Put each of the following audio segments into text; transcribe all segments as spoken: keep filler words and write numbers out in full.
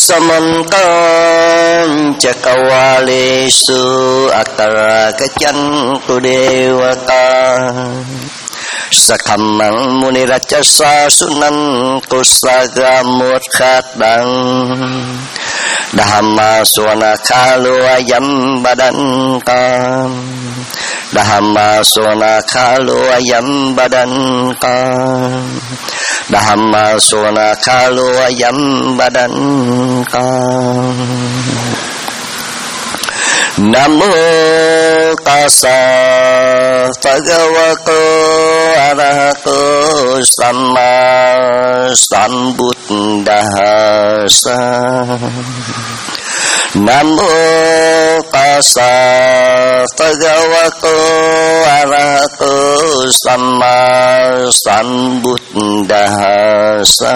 samantam chakawalesu atara kachantu dewata sakhamang munirachasa sunan kusagamut khadang Dhamma suana khalu ayam badan tam Dhamma suana khalu ayam badan tam Dhamma suana khalu ayam badan tam Namo tassa bhagavato arahato samma sambuddhassa Namo tassa bhagavato arahato samma sambuddhassa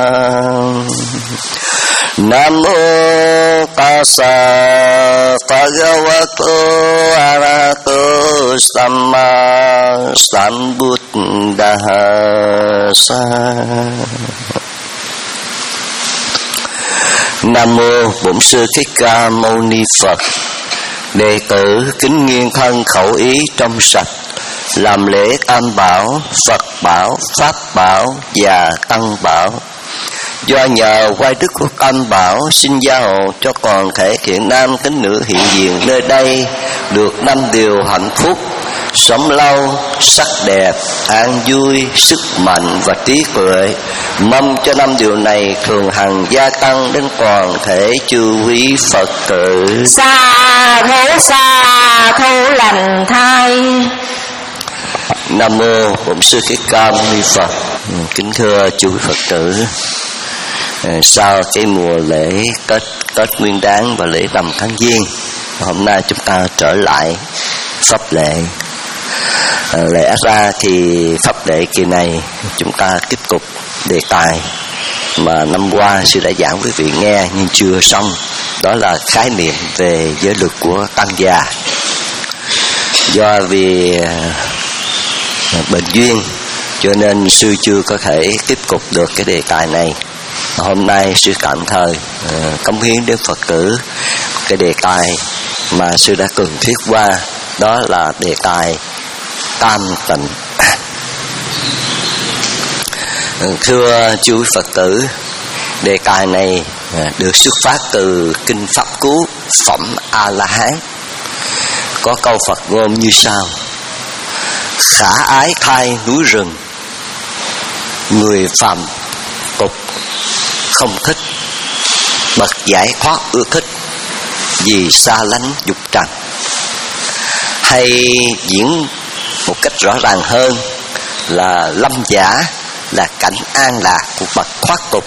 Namo tassa bhagavato arahato samma sambuddhassa. Nam mô Bổn Sư Thích Ca Mâu Ni Phật. Đệ tử kính nghiêng thân khẩu ý trong sạch, làm lễ Tam Bảo, Phật Bảo, Pháp Bảo và Tăng Bảo. Do nhờ quay đức của Tam Bảo, xin gia hộ cho toàn thể thiện nam tín nữ hiện diện nơi đây được năm điều hạnh phúc: sống lâu, sắc đẹp, an vui, sức mạnh và trí tuệ. Mong cho năm điều này thường hằng gia tăng đến toàn thể chư quý Phật tử. Sa thú sa thú lành thai. Nam mô Bổn Sư Thích Ca Mâu Ni Phật. Kính thưa chư quý Phật tử, sau cái mùa lễ Tết Tết Nguyên Đán và lễ rằm tháng Giêng, hôm nay chúng ta trở lại pháp lễ. À, lẽ ra thì pháp lễ kỳ này chúng ta tiếp tục đề tài mà năm qua sư đã giảng quý vị nghe nhưng chưa xong, đó là khái niệm về giới luật của tăng già. Do vì bệnh duyên cho nên sư chưa có thể tiếp tục được cái đề tài này. Hôm nay sư tạm thời uh, cống hiến đến Phật tử cái đề tài mà sư đã cần thuyết qua, đó là đề tài tam tịnh. Thưa chư Phật tử, đề tài này uh, được xuất phát từ kinh Pháp Cú Phẩm A La Hán. Có câu Phật ngôn như sau: khả ái khai núi rừng, người phàm tục không thích, bậc giải thoát ưa thích, vì xa lánh dục trần. Hay diễn một cách rõ ràng hơn là lâm giả là cảnh an lạc của bậc thoát tục,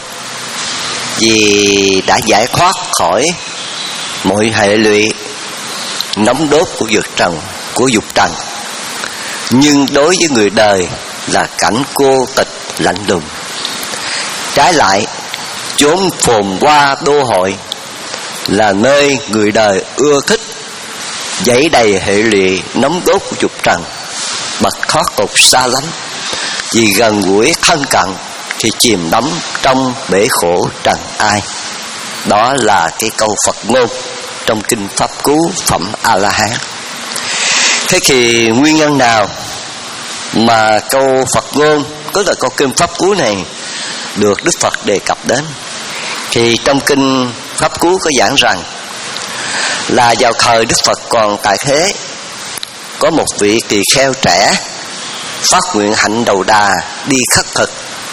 vì đã giải thoát khỏi mọi hệ lụy nóng đốt của dục trần của dục trần. Nhưng đối với người đời là cảnh cô tịch lạnh lùng. Trái lại, chốn phồn hoa đô hội là nơi người đời ưa thích, dẫy đầy hệ lụy nóng đốt của dục trần, bậc thoát tục xa lánh, vì gần gũi thân cận thì chìm đắm trong bể khổ trần ai. Đó là cái câu Phật ngôn trong kinh Pháp Cú Phẩm A La Hán. Thế thì nguyên nhân nào mà câu Phật ngôn, tức là câu kinh Pháp Cú này được Đức Phật đề cập đến? Thì trong kinh Pháp Cú có giảng rằng là vào thời Đức Phật còn tại thế, có một vị tỳ kheo trẻ phát nguyện hạnh đầu đà đi khất thực.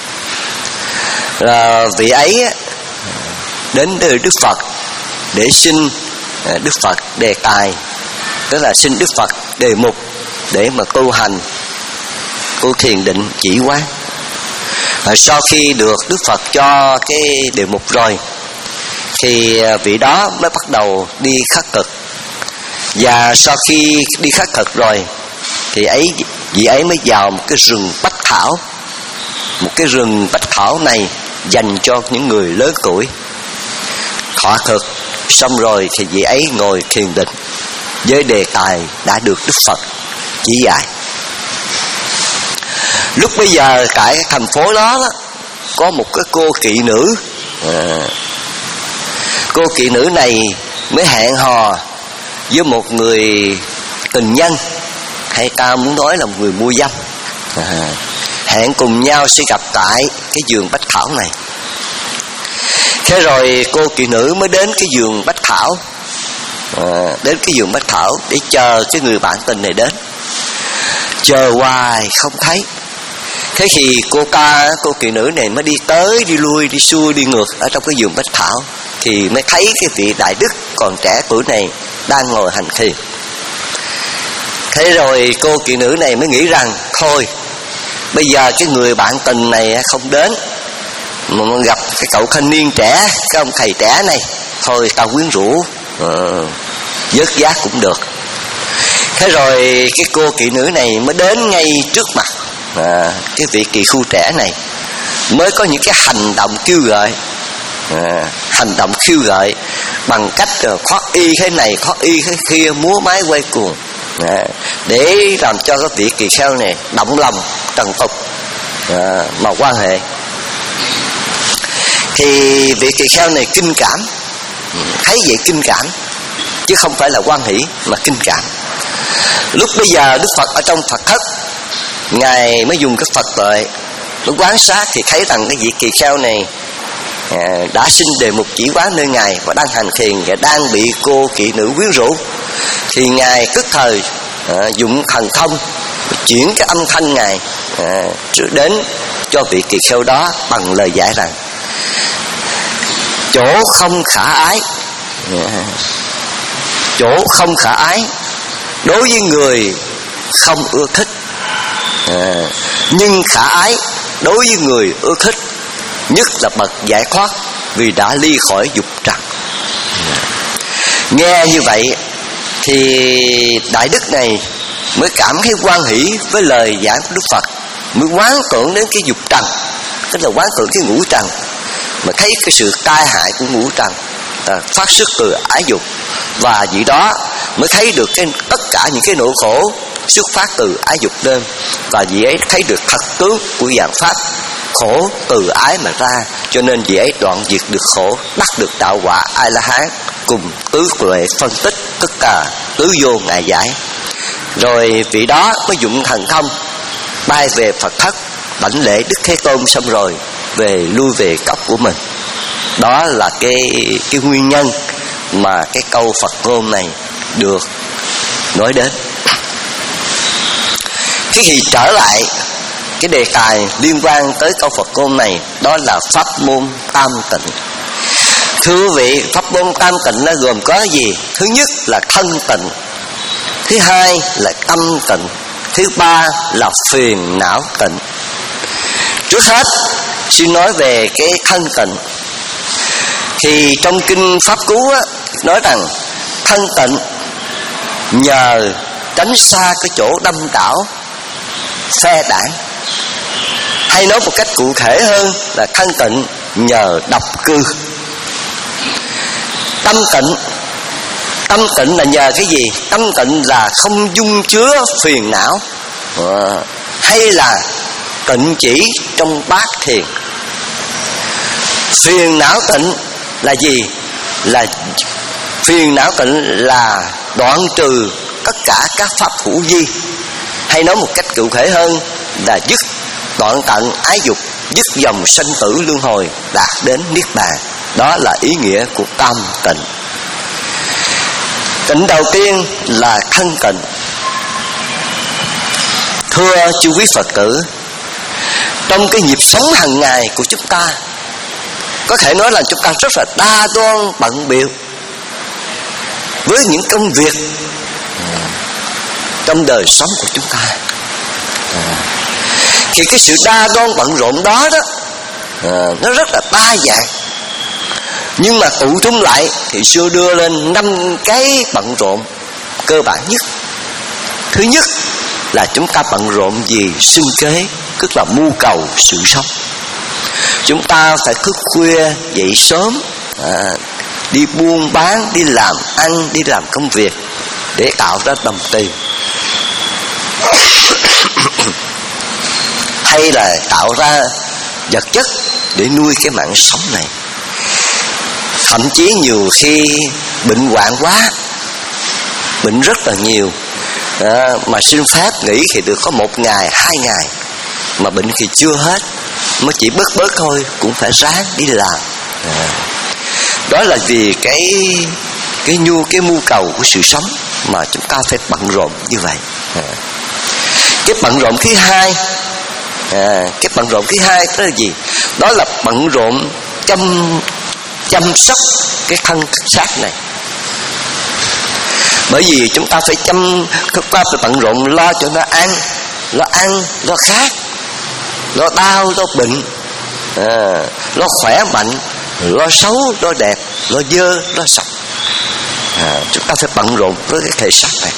Là vị ấy đến từ Đức Phật để xin Đức Phật đề tài, tức là xin Đức Phật đề mục để mà tu hành, tu thiền định chỉ quán. Và sau khi được Đức Phật cho cái đề mục rồi thì vị đó mới bắt đầu đi khất thực. Và sau khi đi khất thực rồi thì ấy vị ấy mới vào một cái rừng bách thảo. Một cái rừng bách thảo này dành cho những người lớn tuổi. Thọ thực xong rồi thì vị ấy ngồi thiền định với đề tài đã được Đức Phật chỉ dạy. Lúc bây giờ tại thành phố đó, đó có một cái cô kỵ nữ à, cô kỵ nữ này mới hẹn hò với một người tình nhân, hay ta muốn nói là một người mua dâm. à, Hẹn cùng nhau sẽ gặp tại cái vườn bách thảo này. Thế rồi cô kỵ nữ mới đến cái vườn bách thảo, à, đến cái vườn bách thảo để chờ cái người bạn tình này đến. Chờ hoài không thấy. Thế thì cô ca, cô kỵ nữ này mới đi tới đi lui, đi xuôi đi ngược ở trong cái vườn bách thảo, thì mới thấy cái vị đại đức còn trẻ tuổi này đang ngồi hành thiền. Thế rồi cô kỵ nữ này mới nghĩ rằng thôi, bây giờ cái người bạn tình này không đến, mà gặp cái cậu thanh niên trẻ, cái ông thầy trẻ này, thôi tao quyến rũ, ờ, vớt vát cũng được. Thế rồi cái cô kỵ nữ này mới đến ngay trước mặt à, cái vị kỳ khu trẻ này, mới có những cái hành động kêu gọi, à, hành động kêu gọi bằng cách uh, khoác y thế này, khoác y thế kia, múa máy quay cuồng, à, để làm cho cái vị kỳ kheo này động lòng trần tục à, mà quan hệ. Thì vị kỳ kheo này kinh cảm, thấy vậy kinh cảm, chứ không phải là quan hỷ mà kinh cảm. Lúc bây giờ Đức Phật ở trong Phật thất, Ngài mới dùng cái Phật tuệ, lúc quan sát thì thấy rằng cái vị kỳ kheo này à, đã sinh đề mục chỉ quán nơi Ngài và đang hành thiền và đang bị cô kỵ nữ quyến rũ. Thì Ngài tức thời à, dùng thần thông chuyển cái âm thanh Ngài à, đến cho vị kỳ kheo đó bằng lời giải rằng: chỗ không khả ái, à, chỗ không khả ái đối với người không ưa thích, à, nhưng khả ái đối với người ưa thích, nhất là bậc giải thoát vì đã ly khỏi dục trần. Nghe như vậy thì đại đức này mới cảm thấy hoan hỷ với lời giảng của Đức Phật, mới quán tưởng đến cái dục trần, tức là quán tưởng cái ngũ trần, mà thấy cái sự tai hại của ngũ trần à, phát xuất từ ái dục, và vì đó mới thấy được cái tất cả những cái nỗi khổ xuất phát từ ái dục lên, và vì ấy thấy được thật tướng của dạng pháp khổ từ ái mà ra, cho nên vì ấy đoạn diệt được khổ, đắc được đạo quả A La Hán, cùng tứ tuệ phân tích tất cả tứ vô ngại giải. Rồi vị đó mới dụng thần thông bay về Phật thất, đảnh lễ Đức Thế Tôn, xong rồi về lui về cốc của mình. Đó là cái cái nguyên nhân mà cái câu Phật ngôn này được nói đến. Cái gì trở lại cái đề tài liên quan tới câu Phật ngôn này, đó là pháp môn tam tịnh. Thưa quý vị, pháp môn tam tịnh nó gồm có gì? Thứ nhất là thân tịnh, thứ hai là tâm tịnh, thứ ba là phiền não tịnh. Trước hết xin nói về cái thân tịnh. Thì trong kinh Pháp Cú á, nói rằng thân tịnh nhờ tránh xa cái chỗ đâm đảo phe đảng, hay nói một cách cụ thể hơn là thân tịnh nhờ độc cư. Tâm tịnh, tâm tịnh là nhờ cái gì? Tâm tịnh là không dung chứa phiền não, à, hay là tịnh chỉ trong bát thiền. Phiền não tịnh là gì? Là phiền não tịnh là đoạn trừ tất cả các pháp hữu vi, hay nói một cách cụ thể hơn là dứt đoạn tận ái dục, dứt dòng sanh tử luân hồi, đạt đến niết bàn. Đó là ý nghĩa của tam tịnh. Tịnh đầu tiên là thân tịnh. Thưa chư quý Phật tử, trong cái nhịp sống hàng ngày của chúng ta, có thể nói là chúng ta rất là đa đoan bận bịu với những công việc trong đời sống của chúng ta. Thì cái sự đa đoan bận rộn đó đó nó rất là đa dạng, nhưng mà tụ trung lại thì xưa đưa lên năm cái bận rộn cơ bản nhất. Thứ nhất là chúng ta bận rộn vì sinh kế, tức là mưu cầu sự sống. Chúng ta phải thức khuya dậy sớm, à, đi buôn bán, đi làm ăn, đi làm công việc để tạo ra đồng tiền, hay là tạo ra vật chất để nuôi cái mạng sống này. thậm chí nhiều khi bệnh hoạn quá, bệnh rất là nhiều, à, mà xin phép nghỉ thì được có một ngày, hai ngày, mà bệnh thì chưa hết, mới chỉ bớt bớt thôi, cũng phải ráng đi làm. À, đó là vì cái cái nhu cái mưu cầu của sự sống mà chúng ta phải bận rộn như vậy. À, cái bận rộn thứ hai, à, cái bận rộn thứ hai đó là gì? Đó là bận rộn chăm chăm sóc cái thân xác này. Bởi vì chúng ta phải chăm, chúng ta phải bận rộn lo cho nó ăn, lo ăn, lo khát, lo đau, lo bệnh, à, lo khỏe mạnh, lo xấu, lo đẹp, lo dơ, lo sạch. À, chúng ta phải bận rộn với cái thể xác này.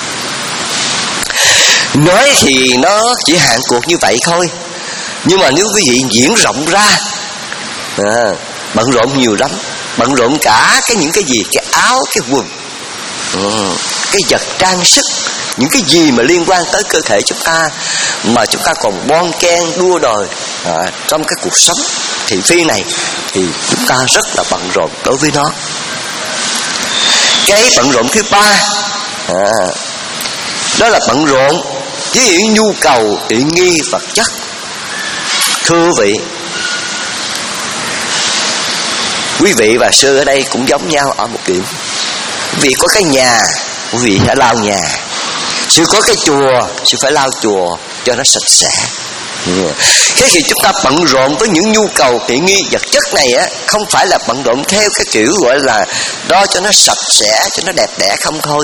Nói thì nó chỉ hạn cuộc như vậy thôi, nhưng mà nếu quý vị diễn rộng ra, à, bận rộn nhiều lắm, bận rộn cả cái những cái gì, cái áo, cái quần, ừ, cái vật trang sức, những cái gì mà liên quan tới cơ thể chúng ta mà chúng ta còn bon ken đua đòi à, trong cái cuộc sống thị phi này, thì chúng ta rất là bận rộn đối với nó. Cái bận rộn thứ ba, à, đó là bận rộn với những nhu cầu tiện nghi vật chất. Thưa quý vị, quý vị và sư ở đây cũng giống nhau ở một điểm. Quý vị có cái nhà, quý vị phải lau nhà. Sư có cái chùa, sư phải lau chùa cho nó sạch sẽ. Thế thì chúng ta bận rộn với những nhu cầu tiện nghi vật chất này á, không phải là bận rộn theo cái kiểu gọi là đó cho nó sạch sẽ, cho nó đẹp đẽ không thôi.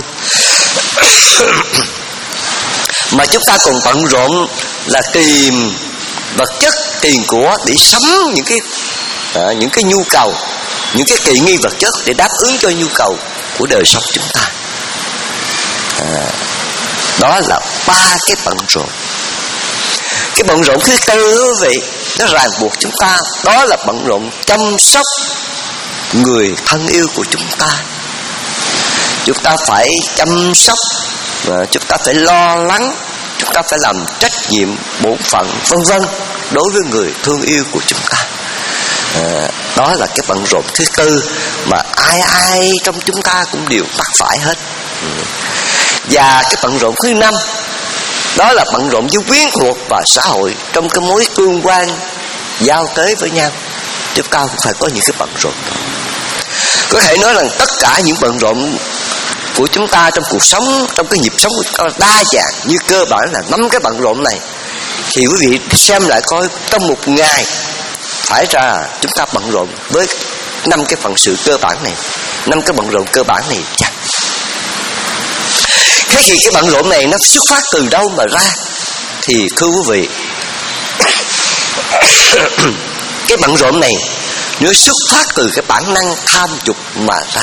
Mà chúng ta còn bận rộn là tìm vật chất, tiền của để sắm những cái à, những cái nhu cầu, những cái tiện nghi vật chất để đáp ứng cho nhu cầu của đời sống chúng ta. À, đó là ba cái bận rộn. Cái bận rộn thứ tư quý vị, nó ràng buộc chúng ta, đó là bận rộn chăm sóc người thân yêu của chúng ta. Chúng ta phải chăm sóc, chúng ta phải lo lắng, chúng ta phải làm trách nhiệm bổn phận vân vân đối với người thương yêu của chúng ta. À, đó là cái bận rộn thứ tư mà ai ai trong chúng ta cũng đều mắc phải hết. Và cái bận rộn thứ năm, đó là bận rộn với quyến thuộc và xã hội trong cái mối tương quan giao tế với nhau. Chúng ta cũng phải có những cái bận rộn đó. Có thể nói rằng tất cả những bận rộn của chúng ta trong cuộc sống, trong cái nhịp sống của chúng ta đa dạng, như cơ bản là năm cái bận rộn này. Thì quý vị xem lại coi, trong một ngày phải ra chúng ta bận rộn với năm cái phận sự cơ bản này, năm cái bận rộn cơ bản này chắc. Thế thì cái bận rộn này nó xuất phát từ đâu mà ra? Thì thưa quý vị, cái bận rộn này nó xuất phát từ cái bản năng tham dục mà ra.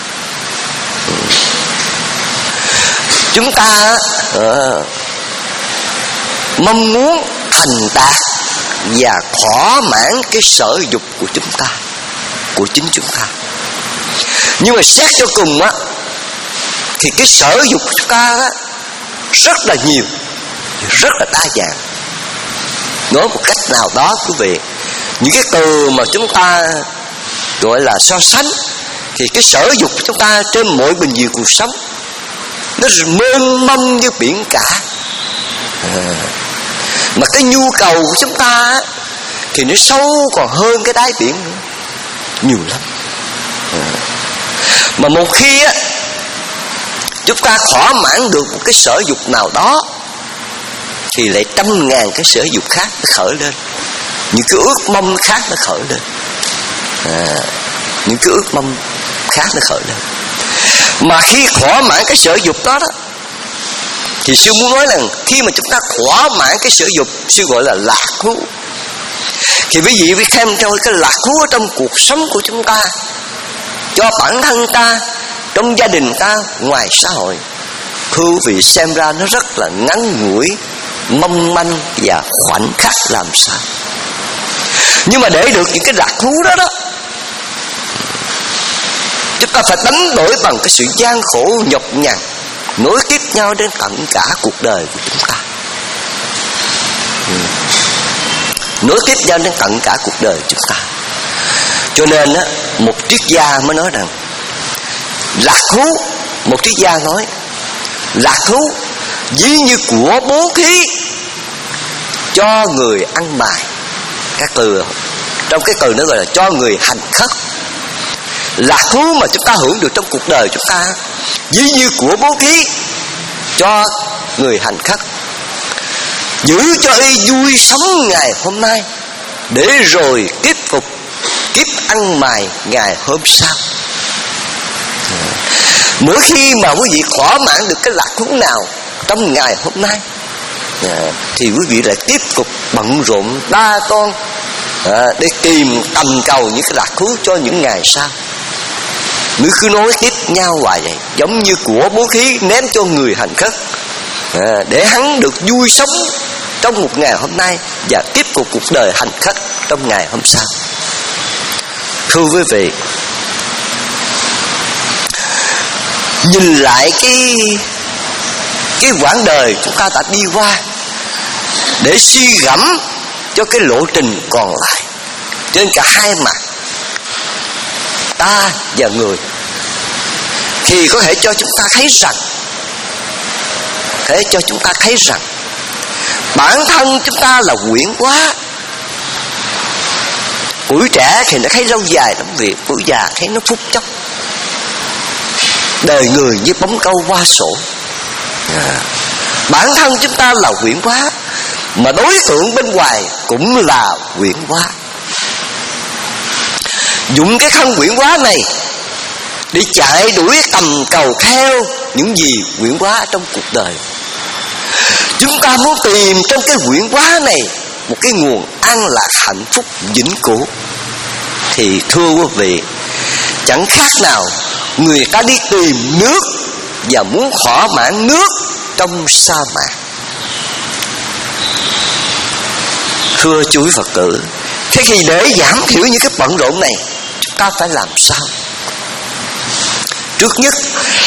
Chúng ta uh, mong muốn thành đạt và thỏa mãn cái sở dục của chúng ta, của chính chúng ta. Nhưng mà xét cho cùng á, thì cái sở dục của chúng ta á, rất là nhiều, rất là đa dạng. Nói một cách nào đó quý vị, những cái từ mà chúng ta gọi là so sánh, thì cái sở dục của chúng ta trên mọi bình diện cuộc sống nó mênh mông như biển cả. À, mà cái nhu cầu của chúng ta thì nó sâu còn hơn cái đáy biển nữa, nhiều lắm. À, mà một khi á chúng ta thỏa mãn được một cái sở dục nào đó, thì lại trăm ngàn cái sở dục khác nó khởi lên, những cái ước mong khác nó khởi lên. À, những cái ước mong khác nó khởi lên. Mà khi thỏa mãn cái sở dục đó đó, thì sư muốn nói rằng khi mà chúng ta thỏa mãn cái sở dục, sư gọi là lạc thú. Thì quý vị phải xem theo cái lạc thú ở trong cuộc sống của chúng ta, cho bản thân ta, trong gia đình ta, ngoài xã hội. Thưa quý vị, xem ra nó rất là ngắn ngủi, mong manh và khoảnh khắc làm sao. Nhưng mà để được những cái lạc thú đó đó, chúng ta phải đánh đổi bằng cái sự gian khổ nhọc nhằn, nối tiếp nhau đến tận cả cuộc đời của chúng ta. Nối tiếp nhau đến tận cả cuộc đời chúng ta. Cho nên á, một triết gia mới nói rằng lạc thú, một triết gia nói lạc thú ví như của bố thí cho người ăn mài. Các từ trong cái từ nó gọi là cho người hành khất. Lạc thú mà chúng ta hưởng được trong cuộc đời chúng ta ví như của bố thí cho người hành khất, giữ cho y vui sống ngày hôm nay để rồi tiếp tục kiếp ăn mài ngày hôm sau. Mỗi khi mà quý vị thỏa mãn được cái lạc thú nào trong ngày hôm nay thì quý vị lại tiếp tục bận rộn đa toan để tìm tầm cầu những cái lạc thú cho những ngày sau. Nếu cứ nói tiếp nhau hoài vậy, giống như của bố thí ném cho người hành khất để hắn được vui sống trong một ngày hôm nay và tiếp tục cuộc đời hành khất trong ngày hôm sau. Thưa quý vị, nhìn lại cái cái quãng đời chúng ta đã đi qua để suy gẫm cho cái lộ trình còn lại trên cả hai mặt, ta và người, thì có thể cho chúng ta thấy rằng có thể cho chúng ta thấy rằng bản thân chúng ta là quyển quá. Tuổi trẻ thì nó thấy lâu dài lắm việc, tuổi già thấy nó phút chốc. Đời người như bóng câu qua sổ. à, Bản thân chúng ta là quyển quá, mà đối tượng bên ngoài cũng là quyển quá. Dùng cái thân quyển quá này để chạy đuổi tầm cầu theo những gì quyển quá trong cuộc đời. Chúng ta muốn tìm trong cái quyển quá này một cái nguồn an lạc hạnh phúc vĩnh cửu, thì thưa quý vị, chẳng khác nào người ta đi tìm nước và muốn thỏa mãn nước trong sa mạc. Thưa chú quý Phật tử, thế thì để giảm thiểu những cái bận rộn này, chúng ta phải làm sao? Trước nhất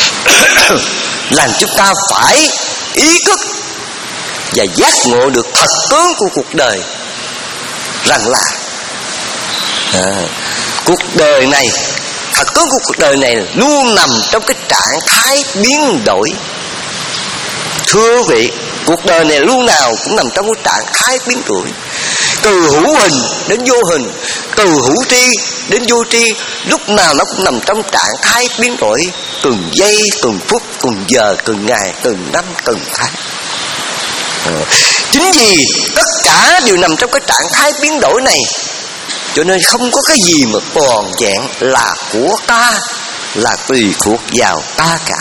là chúng ta phải ý thức và giác ngộ được thật tướng của cuộc đời, rằng là à, cuộc đời này, thật tướng của cuộc đời này luôn nằm trong cái trạng thái biến đổi. Thưa quý vị, cuộc đời này lúc nào cũng nằm trong cái trạng thái biến đổi, từ hữu hình đến vô hình, từ hữu tri đến vô tri, lúc nào nó cũng nằm trong trạng thái biến đổi, từng giây, từng phút, từng giờ, từng ngày, từng năm, từng tháng. à, Chính vì tất cả đều nằm trong cái trạng thái biến đổi này, cho nên không có cái gì mà toàn vẹn là của ta, là tùy thuộc vào ta cả.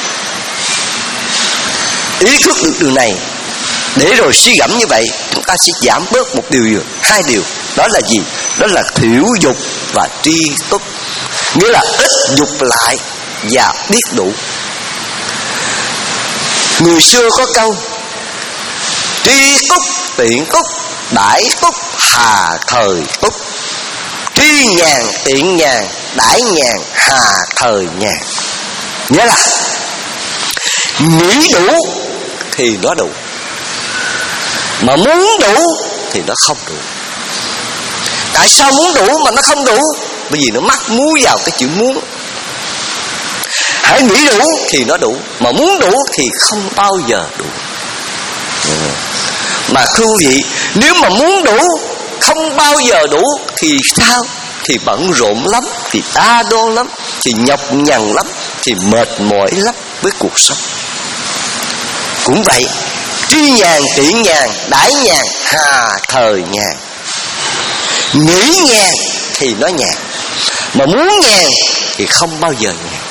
Ý thức được điều này, để rồi suy gẫm như vậy, chúng ta sẽ giảm bớt một điều, hai điều. Đó là gì? Đó là thiểu dục và tri túc, nghĩa là ít dục lại và biết đủ. Người xưa có câu tri túc tiện túc, đãi túc hà thời túc. Tri nhàn tiện nhàn, đãi nhàn hà thời nhàn. Nghĩa là nghĩ đủ thì nó đủ, mà muốn đủ thì nó không đủ. Tại sao muốn đủ mà nó không đủ? Bởi vì nó mắc múa vào cái chữ muốn. Hãy nghĩ đủ thì nó đủ, mà muốn đủ thì không bao giờ đủ. Mà thưa quý vị, nếu mà muốn đủ không bao giờ đủ thì sao? Thì bận rộn lắm, thì đa đoan lắm, thì nhọc nhằn lắm, thì mệt mỏi lắm với cuộc sống. Cũng vậy, tri nhàn tiện nhàn, đãi nhàn hà thời nhàn. Nghĩ nhàn thì nó nhàn, mà muốn nhàn thì không bao giờ nhàn.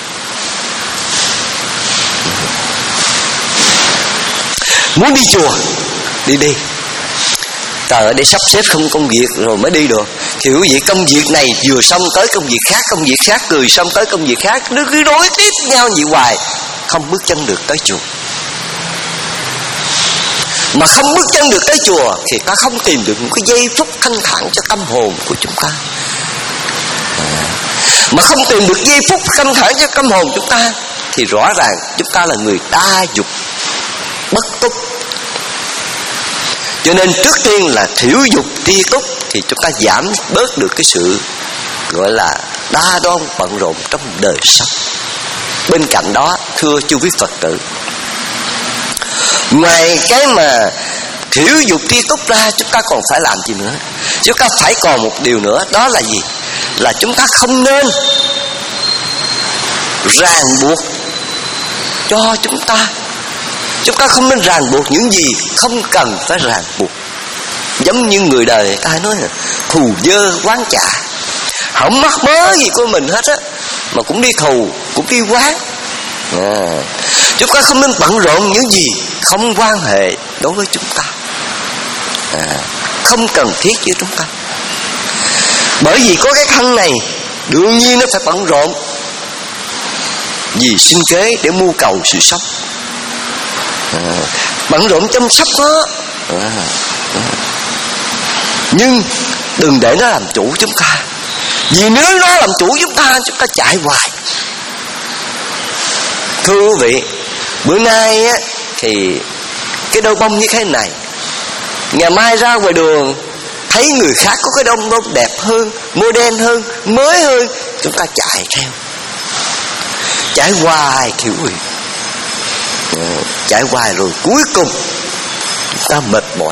Muốn đi chùa, đi đi. Trời ơi, để sắp xếp không công việc rồi mới đi được. Thì quý vị, công việc này vừa xong tới công việc khác, công việc khác cười xong tới công việc khác, nó cứ đối tiếp nhau vậy hoài, không bước chân được tới chùa. Mà không bước chân được tới chùa thì ta không tìm được một cái giây phút thanh thản cho tâm hồn của chúng ta. Mà không tìm được giây phút thanh thản cho tâm hồn chúng ta thì rõ ràng chúng ta là người đa dục bất túc. Cho nên trước tiên là thiểu dục tri túc, thì chúng ta giảm bớt được cái sự gọi là đa đoan bận rộn trong đời sống. Bên cạnh đó, thưa chư quý Phật tử, ngoài cái mà thiểu dục tri túc ra, chúng ta còn phải làm gì nữa? Chúng ta phải còn một điều nữa, đó là gì? Là chúng ta không nên ràng buộc cho chúng ta. Chúng ta không nên ràng buộc những gì không cần phải ràng buộc. Giống như người đời người ta nói là thù dơ quán trả, không mắc mớ gì của mình hết á, mà cũng đi thù, cũng đi quán. à, Chúng ta không nên bận rộn những gì không quan hệ đối với chúng ta, à, không cần thiết với chúng ta. Bởi vì có cái thân này, đương nhiên nó phải bận rộn vì sinh kế, để mưu cầu sự sống, à, bận rộn chăm sóc nó, à, à. Nhưng đừng để nó làm chủ chúng ta. Vì nếu nó làm chủ chúng ta, chúng ta chạy hoài. Thưa quý vị, bữa nay á, thì cái đôi bông như thế này, ngày mai ra ngoài đường thấy người khác có cái đôi bông đẹp hơn, modern hơn, mới hơn, chúng ta chạy theo, chạy hoài kiểu gì, chạy hoài rồi cuối cùng chúng ta mệt mỏi.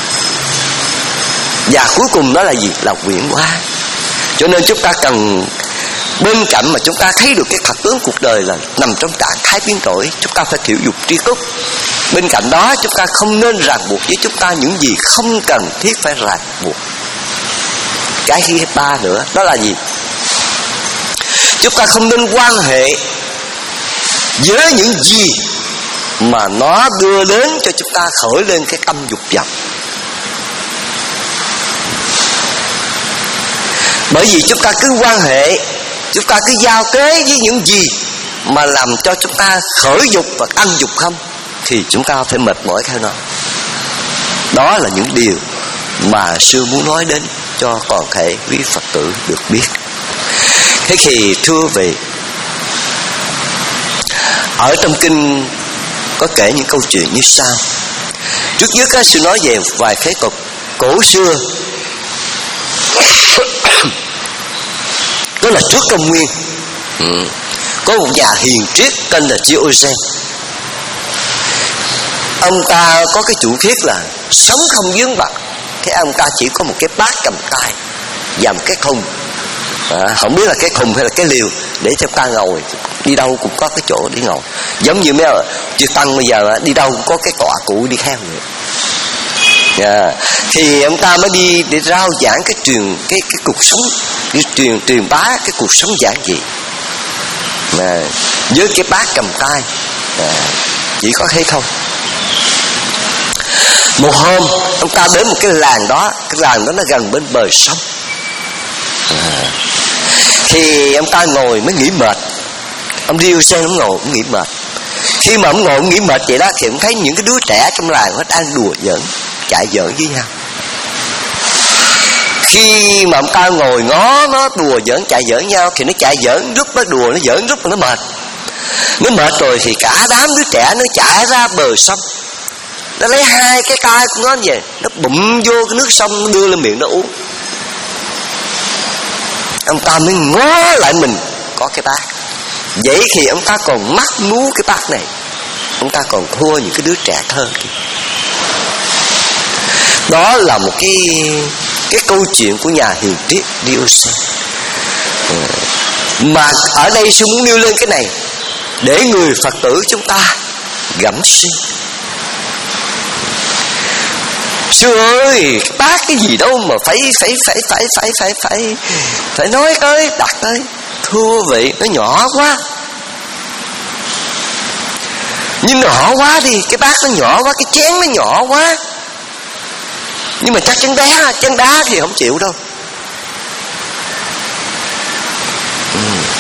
Và cuối cùng đó là gì? Là quyển hóa. Cho nên chúng ta cần, bên cạnh mà chúng ta thấy được cái thật tướng cuộc đời là nằm trong trạng thái biến đổi, chúng ta phải thiểu dục tri túc. Bên cạnh đó chúng ta không nên ràng buộc với chúng ta những gì không cần thiết phải ràng buộc. Cái thứ ba nữa đó là gì? Chúng ta không nên quan hệ với những gì mà nó đưa đến cho chúng ta khởi lên cái tâm dục vọng. Bởi vì chúng ta cứ quan hệ, chúng ta cứ giao tế với những gì mà làm cho chúng ta khởi dục và ăn dục không, thì chúng ta phải mệt mỏi theo nó. Đó là những điều mà sư muốn nói đến cho toàn thể quý Phật tử được biết. Thế thì thưa quý vị, ở trong kinh có kể những câu chuyện như sau. Trước nhất á, sư nói về vài thế tục cổ xưa. Đó là trước công nguyên, ừ. có một nhà hiền triết tên là Diogen. Ông ta có cái chủ thuyết là sống không vướng bận. Thế ông ta chỉ có một cái bát cầm tay và một cái khung, à, không biết là cái khung hay là cái liều, để cho ta ngồi. Đi đâu cũng có cái chỗ để ngồi. Giống như mấy chư tăng bây giờ đi đâu cũng có cái tọa cụ đi theo nữa. Yeah. Thì ông ta mới đi để rao giảng cái truyền cái cái cuộc sống, cái truyền truyền bá cái cuộc sống giản dị, à, với cái bát cầm tay, à, chỉ có thế thôi. Một hôm ông ta đến một cái làng đó, cái làng đó nó gần bên bờ sông, à, thì ông ta ngồi mới nghỉ mệt. Ông Rio Sen ông ngồi ông nghỉ mệt. Khi mà ông ngồi ông nghỉ mệt vậy đó, thì ông thấy những cái đứa trẻ trong làng nó đang đùa giỡn, chạy giỡn với nhau. Khi mà ông ta ngồi ngó nó đùa giỡn chạy giỡn nhau, thì nó chạy giỡn lúc nó đùa nó giỡn lúc mà nó mệt. Nó mệt rồi thì cả đám đứa trẻ nó chạy ra bờ sông. Nó lấy hai cái tay của nó về, nó bụm vô cái nước sông, nó đưa lên miệng nó uống. Ông ta mới ngó lại mình có cái bát. Vậy thì ông ta còn mắc nú cái bát này, ông ta còn thua những cái đứa trẻ thơ kia. Đó là một cái cái câu chuyện của nhà hiền triết Diogen. Mà ở đây sư muốn nêu lên cái này để người Phật tử chúng ta gẫm suy. Sư ơi, bác cái gì đâu mà phải phải phải phải phải phải phải phải nói tới đặt tới. Thưa vị, nó nhỏ quá. Nhưng nhỏ quá đi, cái bát nó nhỏ quá, cái chén nó nhỏ quá. Nhưng mà chắc chén đá, chén đá thì không chịu đâu. Ừ.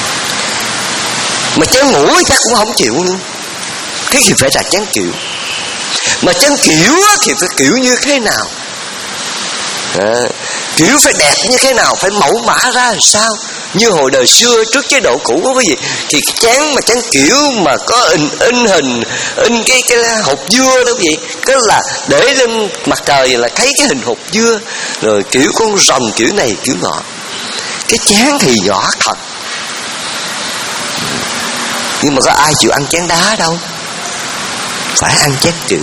Mà chén muỗng chắc cũng không chịu nữa. Thế thì phải là chén kiểu. Mà chén kiểu thì phải kiểu như thế nào? À, kiểu phải đẹp như thế nào, phải mẫu mã ra làm sao? Như hồi đời xưa trước chế độ cũ có cái gì thì cái chén mà chén kiểu mà có in in hình in cái cái hột dưa đó vậy, cái là để lên mặt trời là thấy cái hình hột dưa, rồi kiểu con rồng kiểu này kiểu nọ. Cái chén thì nhỏ thật, nhưng mà có ai chịu ăn chén đá đâu, phải ăn chén rượu.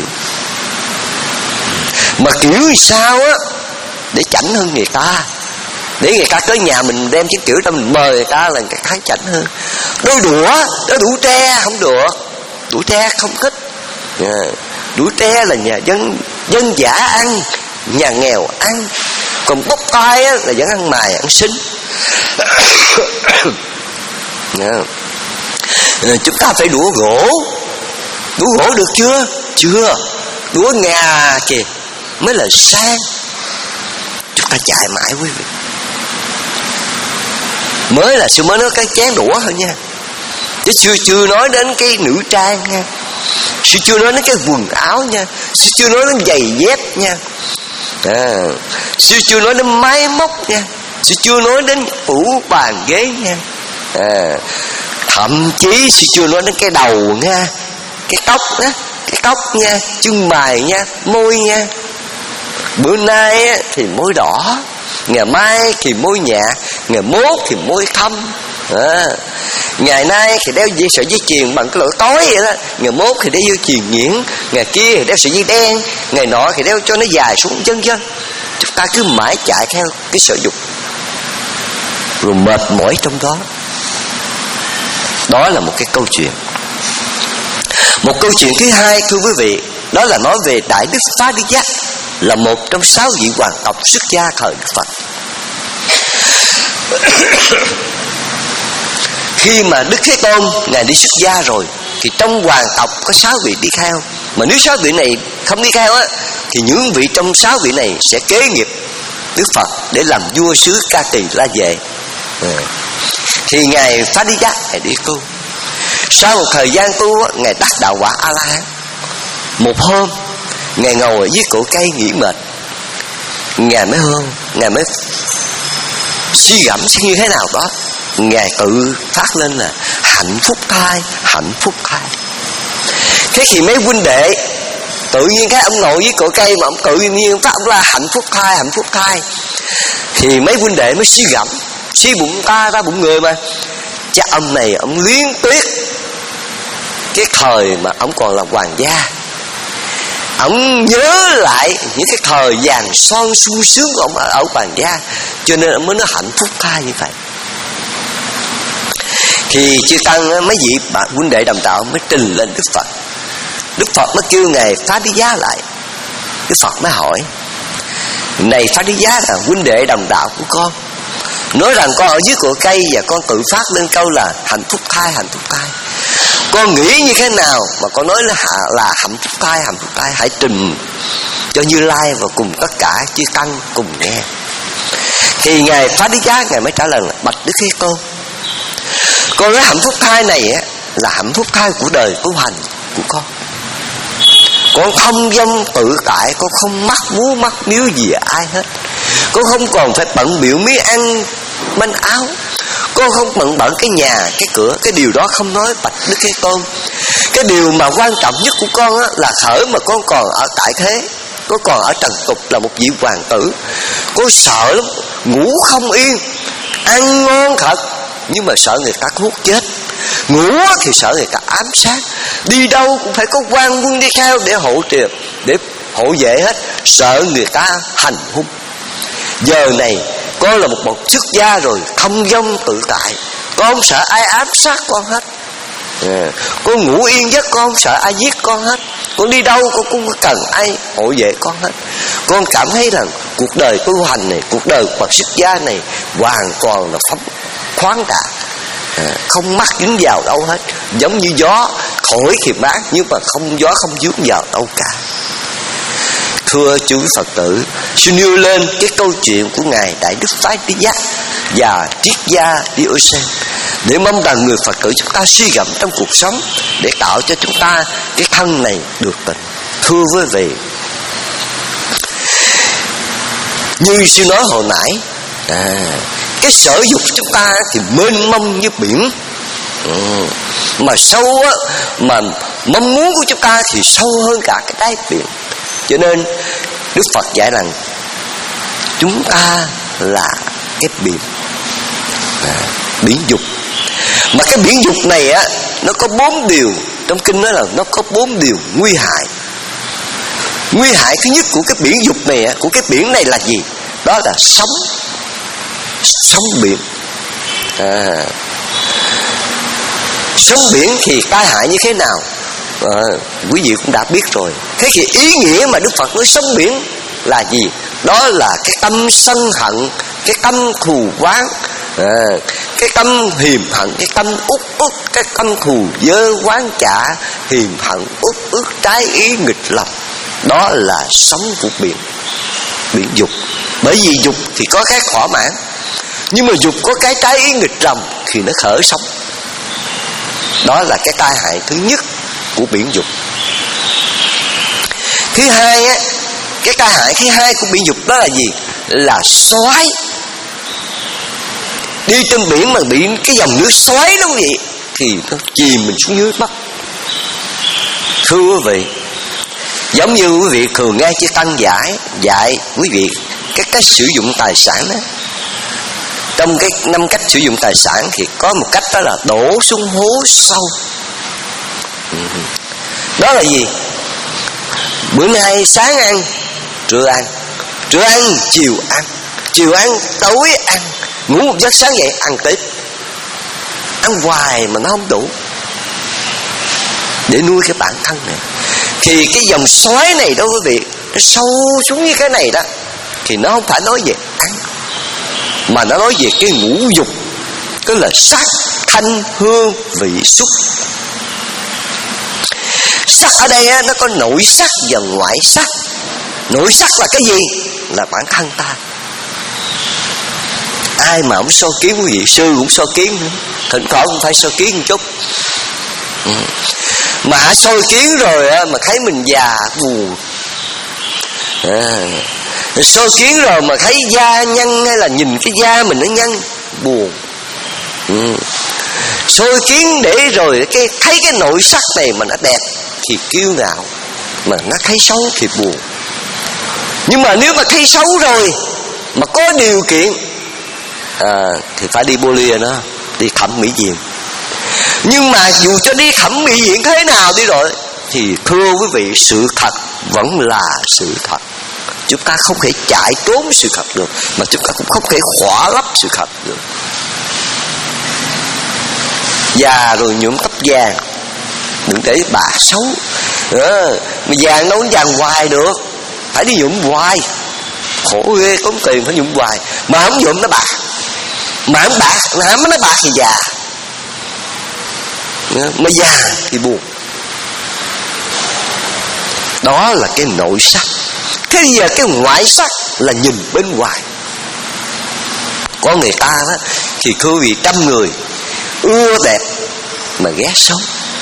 Mà kiểu sao á để chảnh hơn người ta, để người ta tới nhà mình đem chén kiểu ra mình mời người ta là người ta thấy chảnh hơn. Đôi đũa, đôi đũa tre không được, đũa tre không thích. Đũa tre là nhà dân dân dã ăn, nhà nghèo ăn. Còn bốc tay á là vẫn ăn mài ăn xính. Chúng ta phải đũa gỗ. Đũa gỗ được chưa? Chưa. Đũa ngà kìa mới là sang. Chúng ta chạy mãi quý vị. Mới là sư mới nói cái chén đũa thôi nha, chứ chưa chưa nói đến cái nữ trang nha, sư chưa nói đến cái quần áo nha, sư chưa nói đến giày dép nha, à, sư chưa nói đến máy móc nha, sư chưa nói đến tủ bàn ghế nha, à, thậm chí sư chưa nói đến cái đầu nha, cái tóc á, cái tóc nha, chân mày nha, môi nha. Bữa nay á, thì môi đỏ, ngày mai thì môi nhạt, ngày mốt thì môi thâm, à, ngày nay thì đeo dây sợi dây chuyền bằng cái lỗ tối vậy đó, ngày mốt thì đeo dây chuyền nhuyễn, ngày kia thì đeo sợi dây đen, ngày nọ thì đeo cho nó dài xuống, vân vân. Chúng ta cứ mãi chạy theo cái sở dục rồi mệt mỏi trong đó. Đó là một cái câu chuyện. Một câu chuyện thứ hai thưa quý vị, đó là nói về Đại Đức Phá Đi Giác, là một trong sáu vị hoàng tộc xuất gia thời Đức Phật. Khi mà Đức Thế Tôn ngài đi xuất gia rồi thì trong hoàng tộc có sáu vị đi theo. Mà nếu sáu vị này không đi theo á, thì những vị trong sáu vị này sẽ kế nghiệp Đức Phật để làm vua xứ Ca Tỳ La Vệ. à. Thì ngài Phá Đi Giác ngài đi tu. Sau một thời gian tu á, ngài đắc đạo quả A La Hán. Một hôm ngài ngồi ở dưới cội cây nghỉ mệt, ngài mới hơn ngài mới suy gẫm sẽ như thế nào đó. Ngài tự phát lên là hạnh phúc thai, hạnh phúc thai. Thế thì mấy huynh đệ tự nhiên cái ông ngồi dưới cội cây mà ông tự nhiên phát ông là hạnh phúc thai, hạnh phúc thai. Thì mấy huynh đệ mới suy gẫm, suy bụng ta ra bụng người mà. Cha ông này ông luyến tiếc cái thời mà ông còn là hoàng gia, ông nhớ lại những cái thời vàng son sung sướng của ông ở, ở hoàng gia, cho nên ông mới nói hạnh phúc thai như vậy. Thì chư tăng mấy vị bạn huynh đệ đồng đạo mới trình lên Đức Phật. Đức Phật mới kêu ngài Phá Đi Giá lại. Đức Phật mới hỏi: này Phá Đi Giá là huynh đệ đồng đạo của con, nói rằng con ở dưới cội cây và con tự phát lên câu là hạnh phúc thai, hạnh phúc thai. Con nghĩ như thế nào mà con nói là, là hạnh phúc thai, hạnh phúc thai? Hãy trình cho Như Lai và cùng tất cả chư tăng cùng nghe. Thì ngài Phá Đi Giá ngài mới trả lời là: bạch Đức Thế Tôn, con nói hạnh phúc thai này á, là hạnh phúc thai của đời tu hành của con. Con không vong tự tại, con không mắc múa mắc miếu gì ai hết. Con không còn phải bận biểu miếng ăn manh áo, con không bận bận cái nhà, cái cửa. Cái điều đó không nói bạch Đức Thế Tôn. Cái điều mà quan trọng nhất của con á, là khởi mà con còn ở tại thế, con còn ở trần tục là một vị hoàng tử. Con sợ lắm, ngủ không yên, ăn ngon thật nhưng mà sợ người ta thuốc chết. Ngủ thì sợ người ta ám sát. Đi đâu cũng phải có quan quân đi theo để hộ trì, để hộ vệ hết, sợ người ta hành hung. Giờ này con là một bậc xuất gia rồi, không vong tự tại, con không sợ ai ám sát con hết. à, Con ngủ yên giấc, con không sợ ai giết con hết. Con đi đâu con cũng cần ai hộ vệ con hết. Con cảm thấy rằng cuộc đời tu hành này, cuộc đời bậc xuất gia này hoàn toàn là phóng khoáng đạt, à, không mắc dính vào đâu hết. Giống như gió thổi thì mát, nhưng mà không gió không dướng vào đâu cả. Thưa chú Phật tử, xin nêu lên cái câu chuyện của ngài Đại Đức Phá Đi Giác và triết gia Diosen để mong rằng người Phật tử chúng ta suy gẫm trong cuộc sống để tạo cho chúng ta cái thân này được tịnh. Thưa quý vị, như sư nói hồi nãy, à, cái sở dục chúng ta thì mênh mông như biển, ừ, mà sâu á, mà mong muốn của chúng ta thì sâu hơn cả cái đáy biển. Cho nên Đức Phật dạy rằng chúng ta là cái biển. à, biển dục. Mà cái biển dục này á, nó có bốn điều. Trong kinh nói là nó có bốn điều nguy hại. Nguy hại thứ nhất của cái biển dục này á, của cái biển này là gì? Đó là sóng. Sóng biển. à, Sóng biển thì tai hại như thế nào? À, quý vị cũng đã biết rồi. Thế thì ý nghĩa mà Đức Phật nói sóng biển là gì? Đó là cái tâm sân hận, cái tâm thù oán, à, cái tâm hiềm hận, cái tâm uất ức, cái tâm thù dơ oán trả, hiềm hận uất ức, trái ý nghịch lòng. Đó là sóng của biển, biển dục. Bởi vì dục thì có cái thỏa mãn, nhưng mà dục có cái trái ý nghịch lòng thì nó khởi sóng. Đó là cái tai hại thứ nhất của biển dục. Thứ hai á, cái tai hại thứ hai của biển dục đó là gì? Là xoáy. Đi trên biển mà bị cái dòng nước xoáy đó vậy thì nó chìm mình xuống dưới mất. Thưa quý vị, giống như quý vị thường nghe chư tăng giải dạy quý vị cái cách sử dụng tài sản đó. Trong cái năm cách sử dụng tài sản thì có một cách đó là đổ xuống hố sâu. Đó là gì? Bữa nay sáng ăn, trưa ăn, trưa ăn, chiều ăn, chiều ăn, tối ăn, ngủ một giấc sáng dậy ăn tiếp. Ăn hoài mà nó không đủ để nuôi cái bản thân này. Thì cái dòng xoáy này đó quý vị, nó sâu xuống như cái này đó, thì nó không phải nói về ăn, mà nó nói về cái ngũ dục, tức là sắc, thanh, hương, vị, xúc. Sắc ở đây á, nó có nội sắc và ngoại sắc. Nội sắc là cái gì? Là bản thân ta. Ai mà không so kiến quý vị, sư cũng so kiến nữa, thỉnh thoảng cũng phải so kiến một chút. ừ. Mà soi kiến rồi á, mà thấy mình già buồn. à, Soi kiến rồi mà thấy da nhăn, hay là nhìn cái da mình nó nhăn, buồn. ừ. Soi kiến để rồi cái thấy cái nội sắc này mà nó đẹp thì kiêu ngạo, mà nó thấy xấu thì buồn. Nhưng mà nếu mà thấy xấu rồi mà có điều kiện à, thì phải đi Bolia nó, đi thẩm mỹ viện. Nhưng mà dù cho đi thẩm mỹ viện thế nào đi rồi thì thưa quý vị, sự thật vẫn là sự thật. Chúng ta không thể chạy trốn sự thật được, mà chúng ta cũng không thể khỏa lấp sự thật được. Già rồi nhuộm tóc vàng, đừng để bà xấu. à, Mà vàng đâu có vàng hoài được, phải đi nhuộm hoài. Khổ ghê, tốn tiền phải nhuộm hoài. Mà không nhuộm nó bạc, mà không bạc, hãm nó bạc thì già. Mà già thì buồn. Đó là cái nội sắc. Thế bây giờ cái ngoại sắc là nhìn bên ngoài. Có người ta đó thì thưa vì trăm người ưa đẹp mà ghét xấu.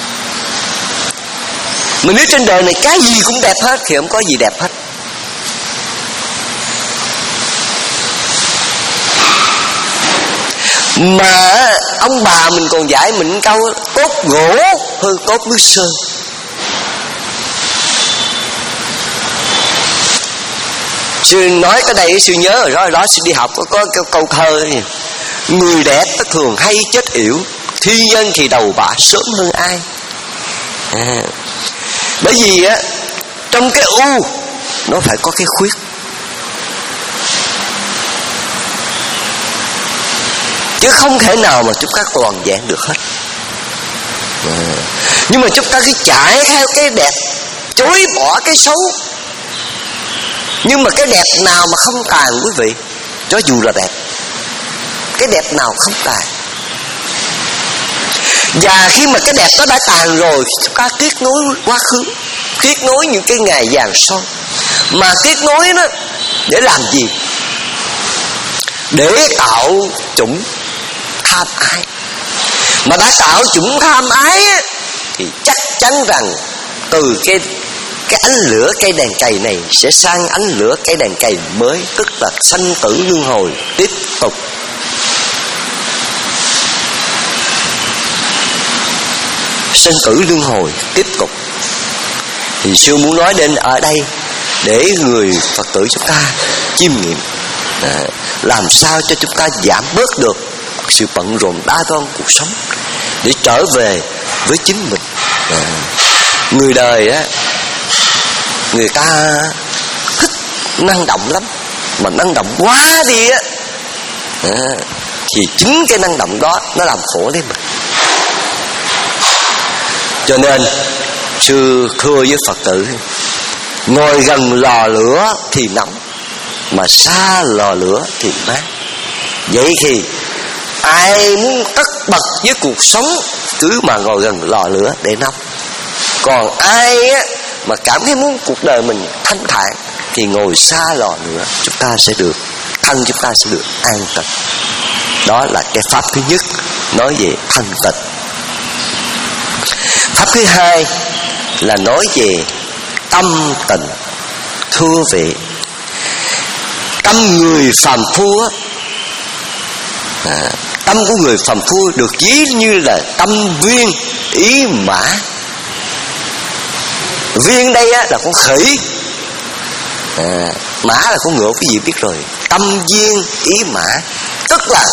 Mà nếu trên đời này cái gì cũng đẹp hết thì không có gì đẹp hết. Mà ông bà mình còn dạy mình câu cốt gỗ hơn cốt nước sơn. Sư nói cái đây sư nhớ rồi đó, đó sư đi học có, có, có câu thơ này. Người đẹp thường hay chết yểu, thi nhân thì đầu bạ sớm hơn ai. à, Bởi vì á, trong cái u nó phải có cái khuyết. Chứ không thể nào mà chúng ta toàn vẹn được hết. à, Nhưng mà chúng ta cứ chạy theo cái đẹp, chối bỏ cái xấu. Nhưng mà cái đẹp nào mà không tàn quý vị? Cho dù là đẹp, cái đẹp nào không tàn? Và khi mà cái đẹp nó đã tàn rồi, chúng ta tiếc nối quá khứ, tiếc nối những cái ngày vàng son. Mà tiếc nối đó để làm gì? Để tạo chủng tham ái. Mà đã tạo chủng tham ái á, thì chắc chắn rằng từ cái cái ánh lửa cây đèn cày này sẽ sang ánh lửa cây đèn cày mới, tức là sanh tử luân hồi tiếp tục. Sanh tử luân hồi tiếp tục. Thì sư muốn nói đến ở đây để người Phật tử chúng ta chiêm nghiệm, à, làm sao cho chúng ta giảm bớt được sự bận rộn đa đoan cuộc sống để trở về với chính mình. À, người đời á, người ta thích năng động lắm, mà năng động quá đi á, à, thì chính cái năng động đó nó làm khổ lấy mình. Cho nên sư thưa với Phật tử, ngồi gần lò lửa thì nóng, mà xa lò lửa thì mát. Vậy thì ai muốn tất bật với cuộc sống cứ mà ngồi gần lò lửa để nóng. Còn ai á, mà cảm thấy muốn cuộc đời mình thanh thản thì ngồi xa lò lửa, chúng ta sẽ được, thân chúng ta sẽ được an tịnh. Đó là cái pháp thứ nhất, nói về thanh tịnh. Pháp thứ hai là nói về tâm tịnh. Thưa vị, tâm người phàm phu á, à, tâm của người phàm phu được ví như là tâm viên ý mã. Viên đây á, là con khỉ, à, mã là con ngựa, quý vị biết rồi. Tâm viên ý mã, tức là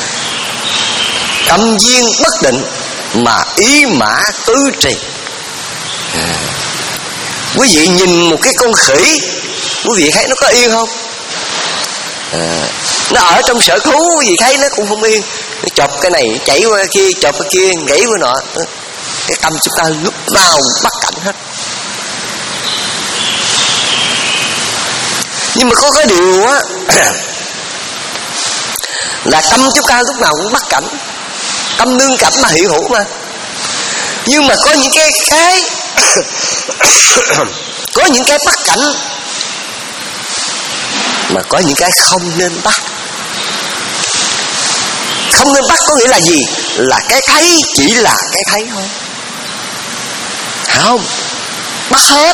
tâm viên bất định mà ý mã tứ trì. À, quý vị nhìn một cái con khỉ, quý vị thấy nó có yên không? À, nó ở trong sở thú, quý vị thấy nó cũng không yên. Nó chộp cái này chảy qua cái kia, chộp cái kia gãy qua nọ. Cái tâm chúng ta lúc nào bắt cảnh hết. Nhưng mà có cái điều á là tâm chúng ta lúc nào cũng bắt cảnh, tâm nương cảnh mà hiện hữu mà. Nhưng mà có những cái cái có những cái bắt cảnh, mà có những cái không nên bắt. Không nên bắt có nghĩa là gì? Là cái thấy chỉ là cái thấy thôi, không bắt hết.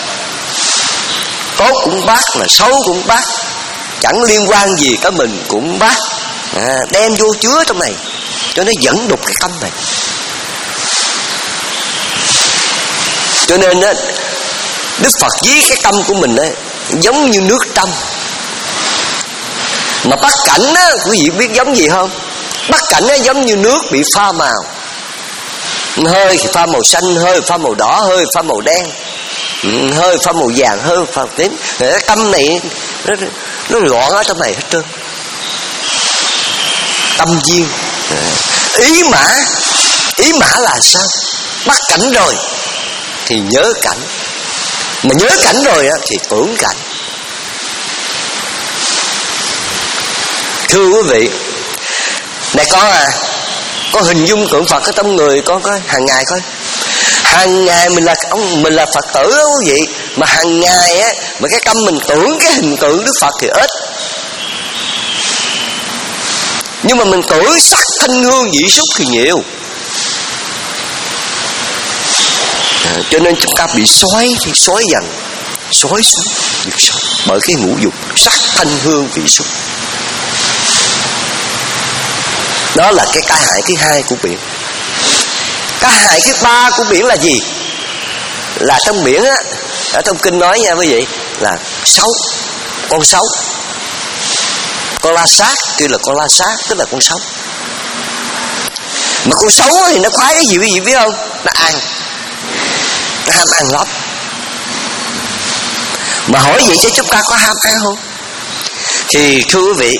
Tốt cũng bắt, mà xấu cũng bắt, chẳng liên quan gì cả mình cũng bắt, à, đem vô chứa trong này cho nó dẫn đục cái tâm này. Cho nên á, Đức Phật ví cái tâm của mình á giống như nước trong. Mà bắt cảnh á, quý vị biết giống gì không? Bắt cảnh á giống như nước bị pha màu. Hơi thì pha màu xanh, hơi pha màu đỏ, hơi pha màu đen, hơi pha màu vàng, hơi pha màu tím. Cái tâm này nó, nó loạn ở trong này hết trơn. Tâm duyên. Ý mã. Ý mã là sao? Bắt cảnh rồi thì nhớ cảnh, mà nhớ cảnh rồi á thì tưởng cảnh. Thưa quý vị, này con à, con hình dung tượng Phật ở trong người con coi hàng ngày coi. Hàng ngày mình là ông mình là Phật tử đó quý vị, mà hàng ngày á mà cái tâm mình tưởng cái hình tượng Đức Phật thì ít. Nhưng mà mình tưởng sắc thanh hương vị xúc thì nhiều. À, cho nên chúng ta bị xoáy thì xoáy dần, xoáy xuống việc sống bởi cái ngũ dục sắc thanh hương vị xúc. Đó là cái tai hại thứ hai của biển. Tai hại thứ ba của biển là gì? Là trong biển á, ở trong kinh nói nha quý vị, là sấu, con sấu, con la sát, kêu là con la sát, tức là con sấu. Mà con sấu thì nó khoái cái gì quý vị biết không? Nó ăn, nó ham ăn lắm. Mà hỏi vậy chứ chúng ta có ham ăn không? Thì thưa quý vị,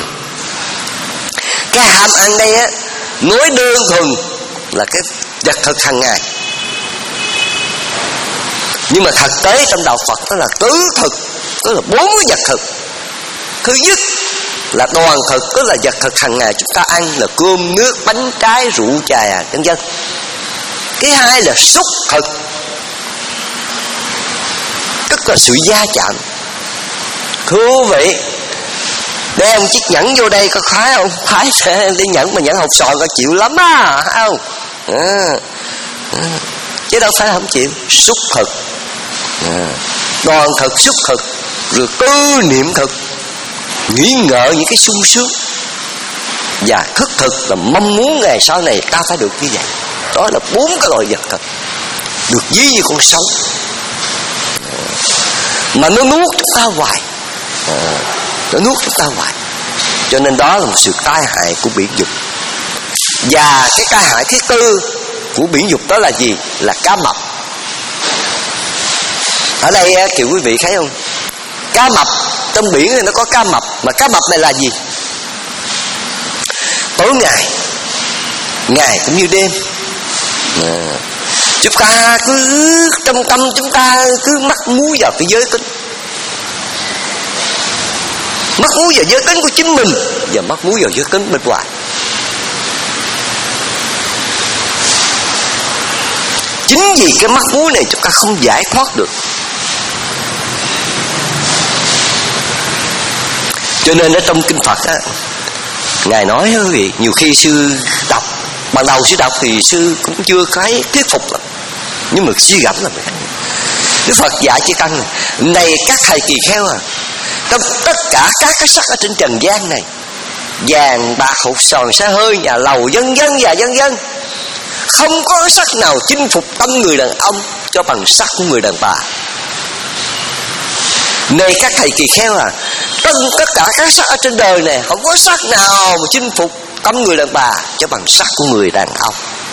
cái ham ăn đây á, nói đơn thuần là cái vật thực hàng ngày. Nhưng mà thực tế trong đạo Phật đó là tứ thực, tức là bốn cái vật thực. Thứ nhất là đoàn thực, tức là vật thực hàng ngày chúng ta ăn là cơm, nước, bánh, trái, rượu, trà, vân vân. Cái hai là xúc thực, tức là sự va chạm. Thưa quý vị, đeo một chiếc nhẫn vô đây có khoái không? Khoái sẽ đi nhẫn mà nhẫn hộp sòn có chịu lắm á, phải không? À, à, chứ đâu phải không chịu. Xúc thực, à, đoàn thực, xúc thực, rồi tư niệm thực, nghĩ ngợi những cái sung sướng, và thức thực là mong muốn ngày sau này ta phải được như vậy. Đó là bốn cái loại vật thực được ví như con sấu, à, mà nó nuốt chúng ta hoài, à, nó nuốt chúng ta hoài. Cho nên đó là một sự tai hại của biển dục. Và cái tai hại thứ tư của biển dục đó là gì? Là cá mập. Ở đây kìa quý vị thấy không? Cá mập, trong biển này nó có cá mập. Mà cá mập này là gì? Tối ngày, ngày cũng như đêm. à, Chúng ta cứ trong tâm chúng ta cứ mắc múi vào cái giới tính, mắc múi vào giới tính của chính mình và mắc múi vào giới tính bên ngoài. Chính vì cái mắc múi này chúng ta không giải thoát được. Cho nên ở trong kinh Phật á, Ngài nói quý vị, nhiều khi sư đọc, ban đầu sư đọc thì sư cũng chưa cái thuyết phục lắm, nhưng mà suy gẫm là phải. Đức Phật dạy chư tăng này, này các thầy tỳ kheo à, trong tất cả các cái sắc ở trên trần gian này, vàng bạc hột sòn xe hơi nhà lầu vân vân và vân vân, không có sắc nào chinh phục tâm người đàn ông cho bằng sắc của người đàn bà. Này các thầy tỳ kheo à, trong tất cả các sắc ở trên đời này, không có sắc nào mà chinh phục tâm người đàn bà cho bằng sắc của người đàn ông.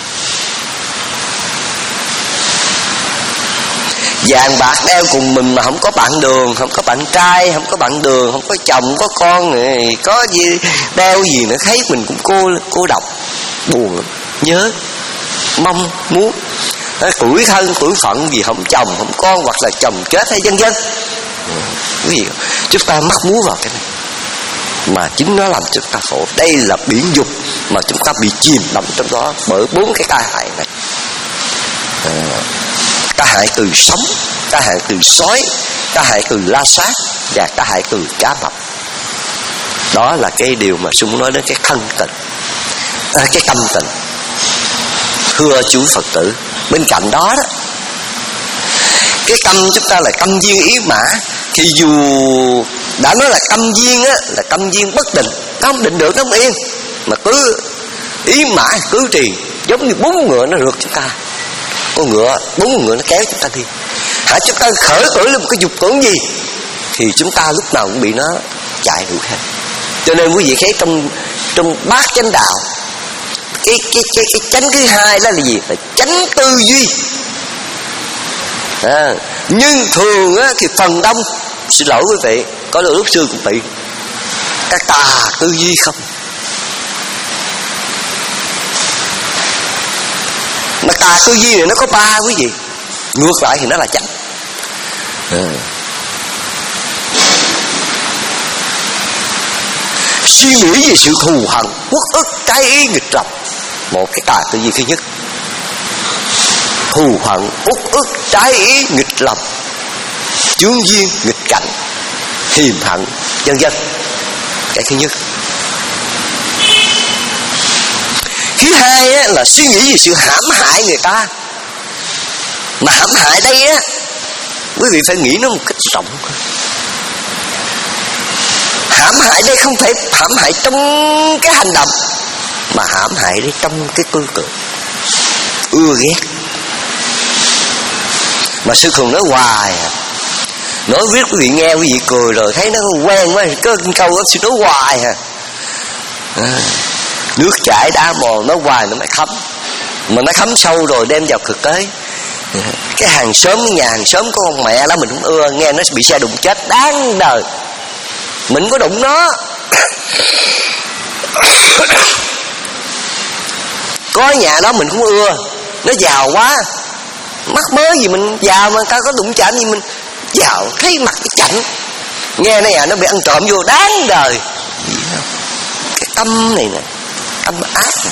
Vàng bạc đeo cùng mình mà không có bạn đường, không có bạn trai, không có bạn đường, không có chồng, có con, có gì đeo gì nữa, thấy mình cũng cô cô độc, buồn lắm, nhớ, mong muốn. Tuổi thân, tuổi phận gì không chồng, không con, hoặc là chồng chết hay vân vân. Quý vị, chúng ta mắc múa vào cái này mà chính nó làm chúng ta khổ. Đây là biển dục mà chúng ta bị chìm đắm trong đó bởi bốn cái tai hại này. à, Tai hại từ sóng, tai hại từ sói, tai hại từ la sát và tai hại từ cá mập. Đó là cái điều mà sư muốn nói đến cái thân tình, à, cái tâm tình. Thưa chú Phật tử, bên cạnh đó đó, cái tâm chúng ta là tâm duyên ý mã. Thì dù đã nói là tâm duyên á, là tâm duyên bất định, nó không định được, nó không yên, mà cứ ý mã cứ trì, giống như bốn ngựa nó rượt chúng ta. Con ngựa, bốn con ngựa nó kéo chúng ta đi. Hả, chúng ta khởi khởi lên một cái dục tưởng gì thì chúng ta lúc nào cũng bị nó chạy đuổi hết. Cho nên quý vị thấy trong trong bát chánh đạo, cái cái cái cái chánh thứ hai đó là gì? Là chánh tư duy. À, nhưng thường á, thì phần đông, xin lỗi quý vị, có đôi lúc sư cũng bị các tà tư duy không. Mà tà tư duy này nó có ba quý vị, ngược lại thì nó là chánh. à. Suy nghĩ về sự thù hằn, uất ức, trái ý, nghịch lòng, một cái tà tư duy thứ nhất. Thù hận, uất ức, trái ý, nghịch lòng, chướng duyên, nghịch cảnh, hiềm hận, vân vân. Cái thứ nhất. Thứ hai á, là suy nghĩ về sự hãm hại người ta. Mà hãm hại đây á, quý vị phải nghĩ nó một cách rộng. Hãm hại đây không phải hãm hại trong cái hành động, mà hãm hại đây trong cái tư tưởng, ưa ghét. Mà sư thường nói hoài, nói viết quý vị nghe quý vị cười rồi thấy nó quen quá, có câu đó sư nói hoài à. à nước chảy đá mòn, nó hoài nó mới thấm, mà nó thấm sâu rồi đem vào thực tế. Cái hàng xóm, nhà hàng xóm có con mẹ đó mình không ưa, nghe nó bị xe đụng chết đáng đời, mình có đụng nó. Có nhà đó mình cũng ưa, nó giàu quá, mắc mớ gì mình giàu mà ta có đụng chạm gì mình giàu, thấy mặt cái chảnh, nghe nó nhà nó bị ăn trộm vô đáng đời. Cái tâm này nè, tâm ác này.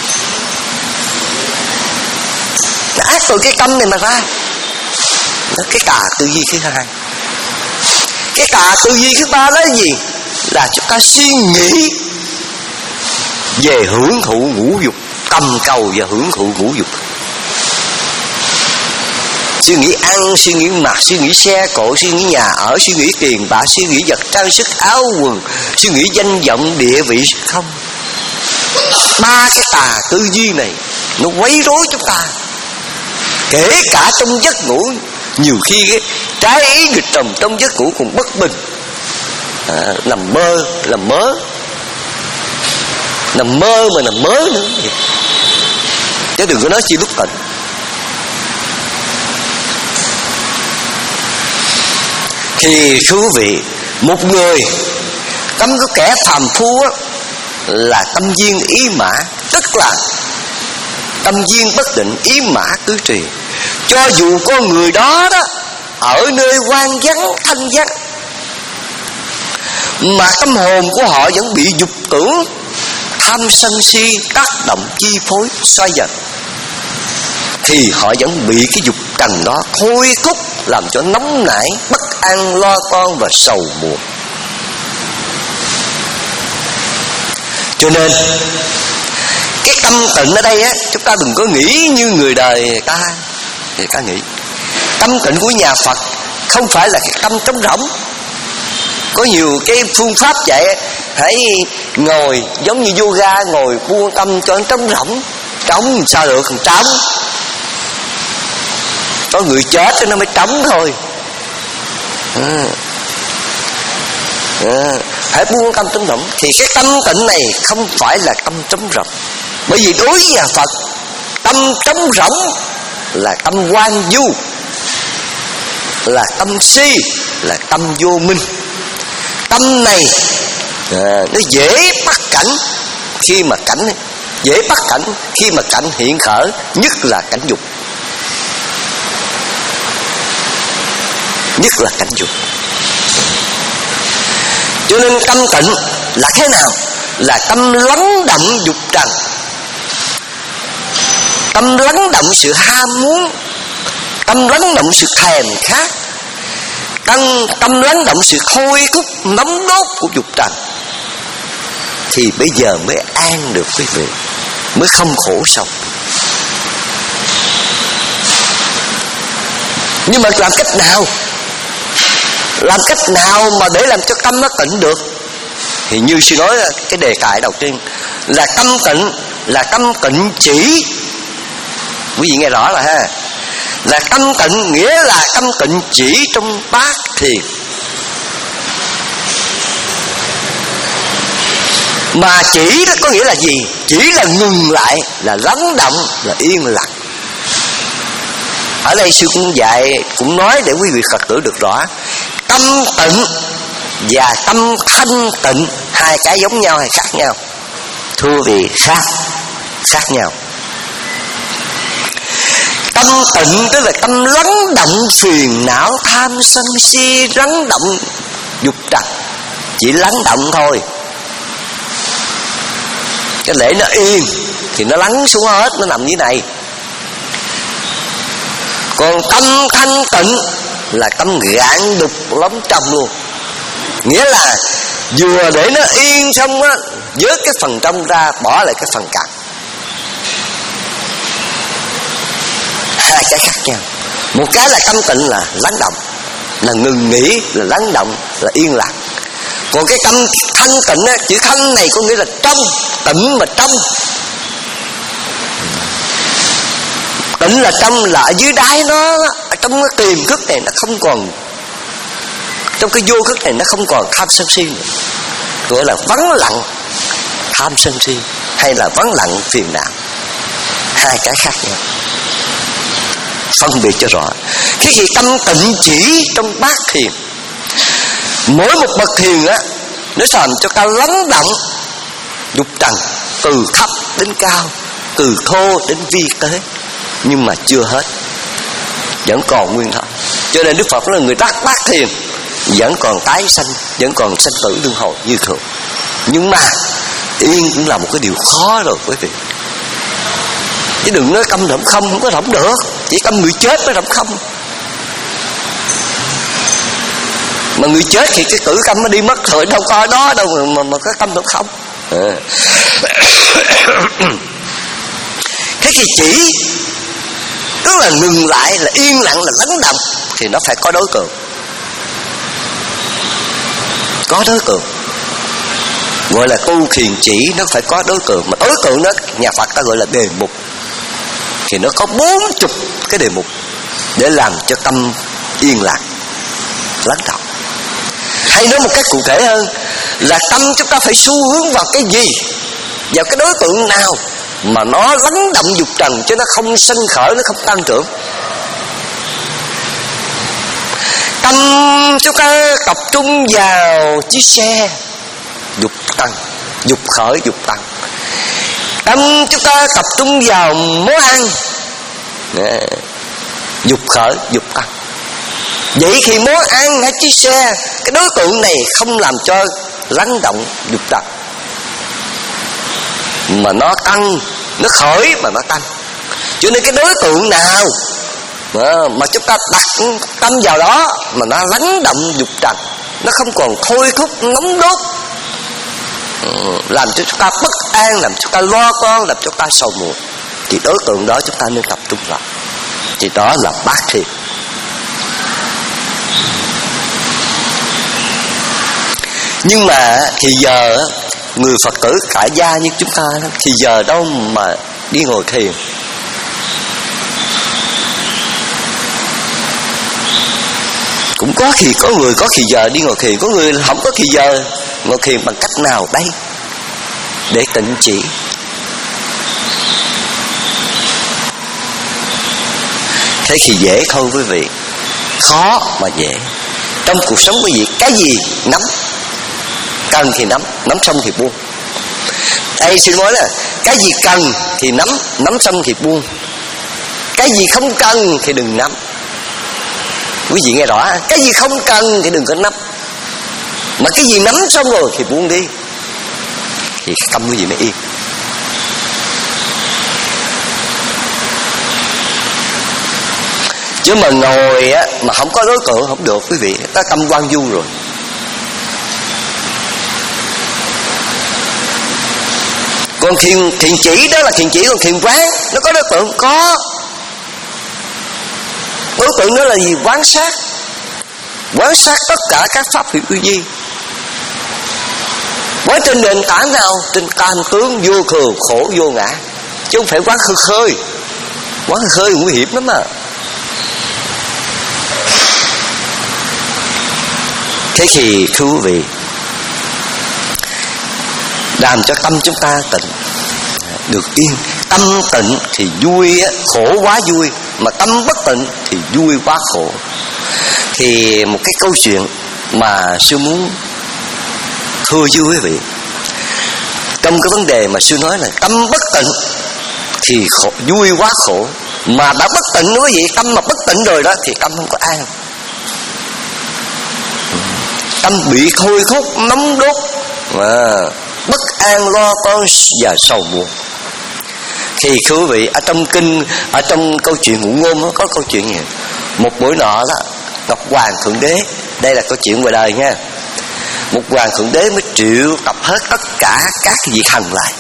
Nó ác từ cái tâm này mà ra. Đó, cái tà tư duy thứ hai. Cái tà tư duy thứ ba đó là gì? Là chúng ta suy nghĩ về hưởng thụ ngũ dục, tầm cầu và hưởng thụ ngũ dục. Suy nghĩ ăn, suy nghĩ mặc, suy nghĩ xe cộ, suy nghĩ nhà ở, suy nghĩ tiền bạc, suy nghĩ vật trang sức áo quần, suy nghĩ danh vọng địa vị không. Ba cái tà tư duy này nó quấy rối chúng ta. Kể cả trong giấc ngủ, nhiều khi cái trái ý nghịch trồng trong giấc ngủ còn bất bình, à, nằm mơ, làm mơ. nằm mơ mà nằm mơ nữa, chứ đừng có nói chi lúc tỉnh. Thì thưa quý vị, một người tâm của kẻ phàm phu á, là tâm duyên ý mã, tức là tâm duyên bất định, ý mã cứ trì. Cho dù con người đó đó ở nơi hoang vắng thanh vắng, mà tâm hồn của họ vẫn bị dục tưởng, tham sân si tác động chi phối xoay dần, thì họ vẫn bị cái dục trần đó thôi thúc, làm cho nóng nảy, bất an, lo toan và sầu muộn. Cho nên cái tâm tịnh ở đây á, chúng ta đừng có nghĩ như người đời người ta người ta nghĩ. Tâm tịnh của nhà Phật không phải là cái tâm trống rỗng. Có nhiều cái phương pháp dạy hãy ngồi giống như yoga, ngồi buông tâm cho nó trống rỗng. Trống sao được, còn trống. Có người chết cho nó mới trống thôi. à. À. Hãy buông tâm trống rỗng. Thì cái tâm tịnh này không phải là tâm trống rỗng. Bởi vì đối với nhà Phật, tâm trống rỗng là tâm hoang du, là tâm si, là tâm vô minh. Tâm này à, nó dễ bắt cảnh khi mà cảnh dễ bắt cảnh khi mà cảnh hiện khởi, nhất là cảnh dục, nhất là cảnh dục. Cho nên tâm tịnh là thế nào? Là tâm lắng động dục trần, tâm lắng động sự ham muốn, tâm lắng động sự thèm khát, tâm, tâm lắng động sự thôi thúc nóng đốt của dục trần. Thì bây giờ mới an được quý vị, mới không khổ sầu. Nhưng mà làm cách nào? Làm cách nào mà để làm cho tâm nó tịnh được? Thì như sư nói cái đề tài đầu tiên là tâm tịnh, là tâm tịnh chỉ. Quý vị nghe rõ rồi ha. Là tâm tịnh nghĩa là tâm tịnh chỉ trong bát thiền. Mà chỉ đó có nghĩa là gì? Chỉ là ngừng lại, là lắng động, là yên lặng. Ở đây sư cũng dạy, cũng nói để quý vị Phật tử được rõ. Tâm tịnh và tâm thanh tịnh, hai cái giống nhau hay khác nhau? Thưa quý vị, khác, khác nhau. Tâm tịnh tức là tâm lắng động phiền não tham sân si, lắng động dục trần, chỉ lắng động thôi. Cái lễ nó yên thì nó lắng xuống hết, nó nằm dưới này. Còn tâm thanh tịnh là tâm gạn đục lắm trong luôn. Nghĩa là vừa để nó yên xong á, vớt cái phần trong ra, bỏ lại cái phần cạn. Hai cái khác nhau. Một cái là tâm tịnh là lắng động, là ngừng nghỉ, là lắng động, là yên lặng. Còn cái tâm thanh tịnh á, chữ thanh này có nghĩa là trong, tịnh mà trong. Tịnh là trong, là ở dưới đáy nó, ở trong cái tiềm thức này nó không còn, trong cái vô thức này nó không còn tham sân si nữa. Gọi là vắng lặng tham sân si, hay là vắng lặng phiền não. Hai cái khác nhau, phân biệt cho rõ. Cái gì tâm tịnh chỉ trong bát thiền. Mỗi một bậc thiền á, nó làm cho ta lắng động dục trần, từ thấp đến cao, từ thô đến vi tế, nhưng mà chưa hết, vẫn còn nguyên thọ. Cho nên Đức Phật là người đắc bát thiền, vẫn còn tái sanh, vẫn còn sanh tử luân hồi như thường. Nhưng mà yên cũng là một cái điều khó rồi quý vị. Chứ đừng nói câm rỗng không, không có rỗng được. Chỉ câm người chết mới rỗng không. Mà người chết thì cái tử câm nó đi mất rồi, đâu có đó đâu mà, mà, mà có câm rỗng không. À. Thế thì chỉ tức là ngừng lại, là yên lặng, là lắng động, thì nó phải có đối tượng. Có đối tượng. Gọi là tu thiền chỉ, nó phải có đối tượng. Mà đối tượng đó nhà Phật ta gọi là đề mục. Thì nó có bốn chục cái đề mục để làm cho tâm yên lặng, lắng động. Hay nói một cách cụ thể hơn là tâm chúng ta phải xu hướng vào cái gì vào cái đối tượng nào mà nó lắng động dục trần, chứ nó không sân khởi, nó không tăng trưởng. Tâm chúng ta tập trung vào chiếc xe, dục tăng, dục khởi, dục tăng. Tâm chúng ta tập trung vào món ăn, dục khởi, dục tăng. Vậy thì món ăn hay chiếc xe, cái đối tượng này không làm cho lắng động dục trần, mà nó tăng, nó khởi mà nó tăng. Cho nên cái đối tượng nào mà chúng ta đặt tâm vào đó mà nó lắng động dục trần, nó không còn thôi thúc nóng đốt, làm cho chúng ta bất an, làm cho chúng ta lo toan, làm cho chúng ta sầu muộn, thì đối tượng đó chúng ta nên tập trung vào. Thì đó là bát thiền. Nhưng mà thì giờ người Phật tử tại gia như chúng ta thì giờ đâu mà đi ngồi thiền. Cũng có khi có người có thì giờ đi ngồi thiền, có người không có thì giờ ngồi thiền. Bằng cách nào đây để tịnh chỉ? Thế thì dễ thôi quý vị, khó mà dễ. Trong cuộc sống quý vị, cái gì nắm, cần thì nắm, nắm xong thì buông. Đây xin nói là cái gì cần thì nắm, nắm xong thì buông. Cái gì không cần thì đừng nắm. Quý vị nghe rõ, cái gì không cần thì đừng có nắm, mà cái gì nắm xong rồi thì buông đi, thì tâm quý vị mới yên. Chứ mà ngồi á mà không có đối tượng không được quý vị, ta tâm quan du rồi. Còn thiền, thiền chỉ đó là thiền chỉ, còn thiền quán nó có đối tượng, có đối tượng đó là gì? Quán sát, quán sát tất cả các pháp hữu vi. Quán trên nền tảng nào? Trên tam tướng vô thường, khổ, vô ngã, chứ không phải quán khơi khơi. Quán khơi khơi nguy hiểm lắm mà. Thế thì thưa quý vị, làm cho tâm chúng ta tịnh, được yên. Tâm tịnh thì vui, khổ quá vui, mà tâm bất tịnh thì vui quá khổ. Thì một cái câu chuyện mà sư muốn thưa với quý vị, trong cái vấn đề mà sư nói là tâm bất tịnh thì khổ, vui quá khổ. Mà đã bất tịnh quý vị, tâm mà bất tịnh rồi đó thì tâm không có an. Tâm bị thôi thúc nóng đốt, à, bất an, lo toan và sầu muộn. Thì thưa quý vị, ở trong kinh, ở trong câu chuyện Ngụ Ngôn đó, có câu chuyện gì? Một buổi nọ đó, Ngọc Hoàng Thượng Đế, đây là câu chuyện ngoài đời nha. Một Hoàng Thượng Đế mới triệu tập hết tất cả các vị thần lại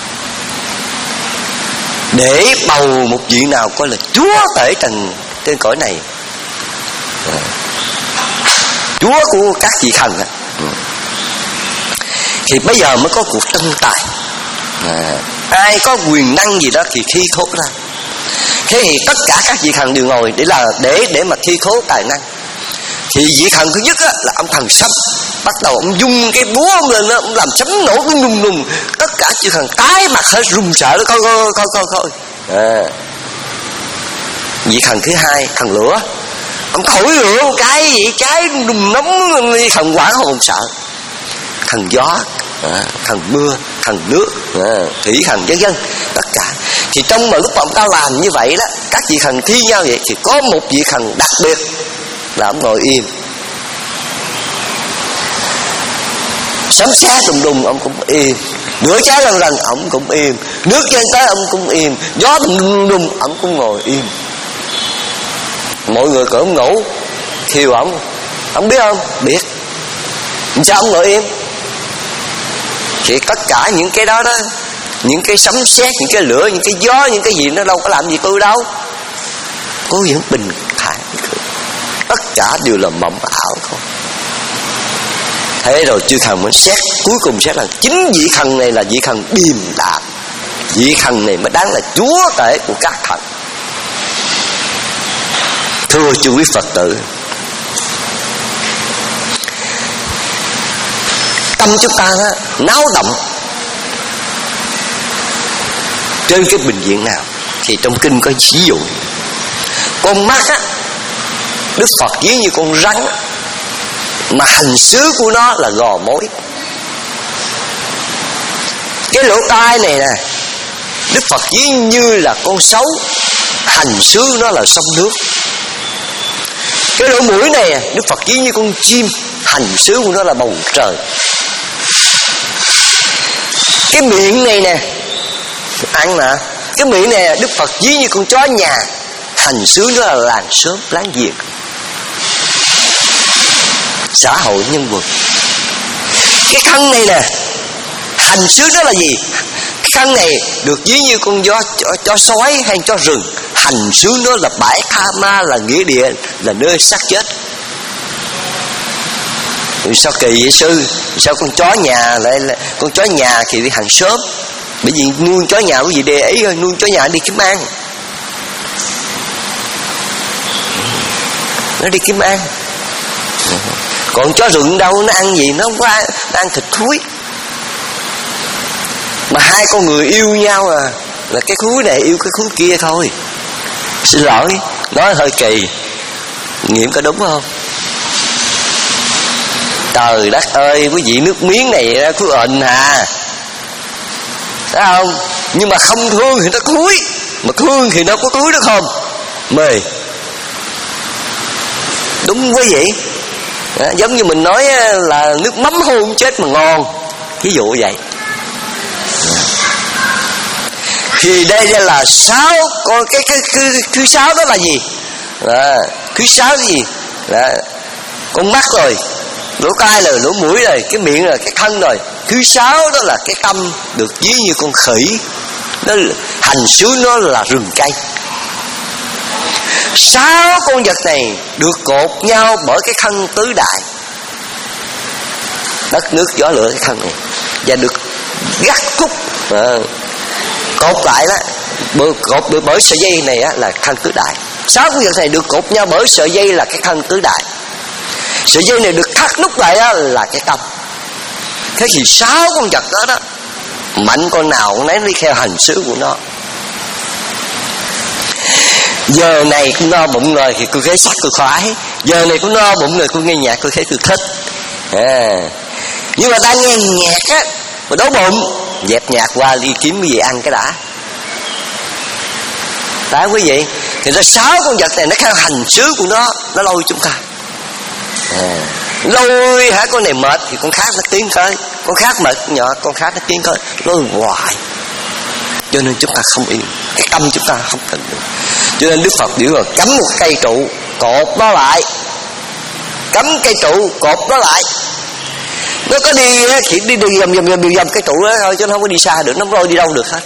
để bầu một vị nào coi là chúa tể trần trên cõi này, à, chúa của các vị thần đó. Ừ. Thì bây giờ mới có cuộc tranh tài, à, ai có quyền năng gì đó thì thi thố ra. Thế thì tất cả các vị thần đều ngồi để là để để mà thi thố tài năng. Thì vị thần thứ nhất á, là ông thần sấm, bắt đầu ông dung cái búa ông lên đó, ông làm sấm nổ đùng đùng đùng, tất cả chư thần tái mặt hết run sợ đó, coi coi coi coi coi. À. Vị thần thứ hai, thần lửa, ông thổi lửa một cái vậy cháy đùng nóng, thần hỏa hồn sợ. Thần gió, à, thần mưa, thần nước, à, thủy thần vân vân, tất cả. Thì trong mà lúc mà ông ta làm như vậy đó, các vị thần thi nhau vậy, thì có một vị thần đặc biệt là ông ngồi im. Sấm sét đùng đùng ông cũng im, lửa cháy lần lần ông cũng im, nước dâng tới ông cũng im, gió đùng đùng đùng ông cũng ngồi im. Mọi người cỡ ông ngủ thiêu ông, ông biết không? Biết. Sao ông ngồi im? Thì tất cả những cái đó đó, những cái sấm sét, những cái lửa, những cái gió, những cái gì nó đâu có làm gì tôi đâu. Cô vẫn bình thản, tất cả đều là mộng ảo thôi. Thế rồi chư thần mới xét, cuối cùng xét là chính vị thần này là vị thần điềm đạm, vị thần này mới đáng là chúa tể của các thần. Thưa chư quý Phật tử, tâm chúng ta đó, náo động, trên cái bình diện nào? Thì trong kinh có ví dụ. Con mắt á, Đức Phật ví như con rắn, mà hành xứ của nó là gò mối. Cái lỗ tai này nè, Đức Phật ví như là con sấu, hành xứ nó là sông nước. Cái lỗ mũi này Đức Phật ví như con chim, hành xứ của nó là bầu trời. Cái miệng này nè, ăn mà, cái miệng này Đức Phật ví như con chó nhà, hành xứ nó là làng xóm láng giềng, xã hội nhân vật. Cái thân này nè, hành xứ nó là gì? Cái thân này được ví như con gió chó, chó sói hay chó rừng, hành xứ nó là bãi tha ma, là nghĩa địa, là nơi xác chết. Sao kỳ vậy sư? Sao con chó nhà lại là con chó nhà thì đi hàng xóm? Bởi vì nuôi chó nhà quý vị để ý thôi, nuôi chó nhà đi kiếm ăn, nó đi kiếm ăn. Còn chó rừng đâu, nó ăn gì? Nó không có ăn, nó ăn thịt thúi. Mà hai con người yêu nhau à, là cái thúi này yêu cái thúi kia thôi. Xin lỗi, nói hơi kỳ, nghiệm có đúng không? Trời đất ơi, quý vị, nước miếng này cứ ệnh hà, thấy không? Nhưng mà không thương thì nó thúi, mà thương thì nó có thúi được không? Mê. Đúng quý vị. Đó, giống như mình nói là nước mắm hôn chết mà ngon, ví dụ vậy. Thì đây là sáu, còn cái cái thứ, thứ sáu đó là gì? À, thứ sáu là gì? Là con mắt rồi, lỗ tai rồi, lỗ mũi rồi, cái miệng rồi, cái thân rồi. Thứ sáu đó là cái tâm, được ví như con khỉ, nó hành xứ nó là rừng cây. Sáu con vật này được cột nhau bởi cái thân tứ đại, đất nước gió lửa, cái thân này, và được gắt khúc à, cột lại đó, cột được bởi sợi dây này á, là thân tứ đại. Sáu con vật này được cột nhau bởi sợi dây là cái thân tứ đại. Sợi dây này được thắt nút lại á, là cái tâm. Thế thì sáu con vật đó đó, mạnh con nào cũng lấy đi theo hành xứ của nó. Giờ này cũng no bụng rồi thì tôi thấy sách tôi khoái, giờ này cũng no bụng rồi tôi nghe nhạc tôi thấy tôi thích à. Nhưng mà đang nghe nhạc á mà đói bụng, dẹp nhạc qua đi kiếm cái gì ăn cái đã. Đó quý vị, thì nó sáu con vật này nó theo hành xứ của nó, nó lôi chúng ta à. Lôi hả, con này mệt thì con khác nó tiến tới, con khác mệt nhỏ con khác nó tiến tới, lôi hoài. Cho nên chúng ta không yên, cái tâm chúng ta không cần được. Cho nên Đức Phật biểu là cắm một cây trụ, cột nó lại, cắm cây trụ cột nó lại. Nó có đi chỉ đi đi vòng vòng vòng vòng cái trụ đó thôi, chứ nó không có đi xa được, nó không đi đâu được hết.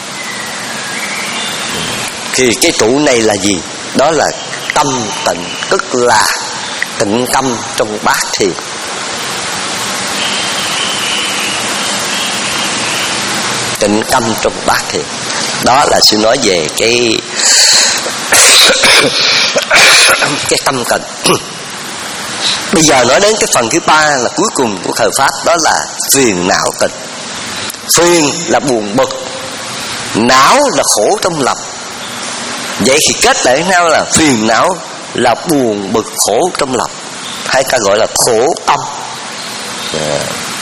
Thì cái trụ này là gì? Đó là tâm tịnh, tức là tịnh tâm trong bát thiền. Tịnh tâm trong bát thiền. Đó là sự nói về cái cái tâm tịnh. Bây giờ nói đến cái phần thứ ba là cuối cùng của thời pháp, đó là phiền não tịnh. Phiền là buồn bực, não là khổ trong lòng. Vậy thì kết lại với nhau là phiền não là buồn bực khổ trong lòng, hay ta gọi là khổ tâm à.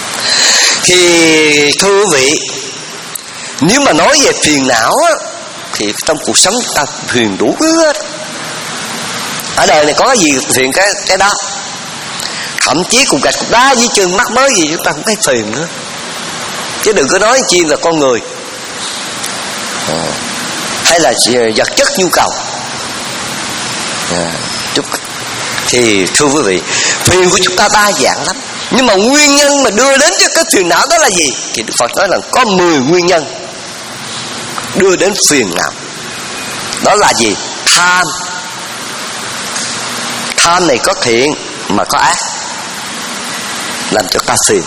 Thì thưa quý vị, nếu mà nói về phiền não á, thì trong cuộc sống chúng ta phiền đủ thứ hết. Ở đời này có cái gì phiền cái cái đó. Thậm chí cục gạch cục đá dưới chân mắc mới gì chúng ta cũng thấy phiền nữa, chứ đừng có nói chi là con người à, hay là vật chất nhu cầu à, chút. Thì thưa quý vị, phiền của chúng ta đa dạng lắm, nhưng mà nguyên nhân mà đưa đến cho cái phiền não đó là gì? Thì Đức Phật nói là có mười nguyên nhân đưa đến phiền não. Đó là gì? Tham. Tham này có thiện mà có ác, làm cho ta phiền.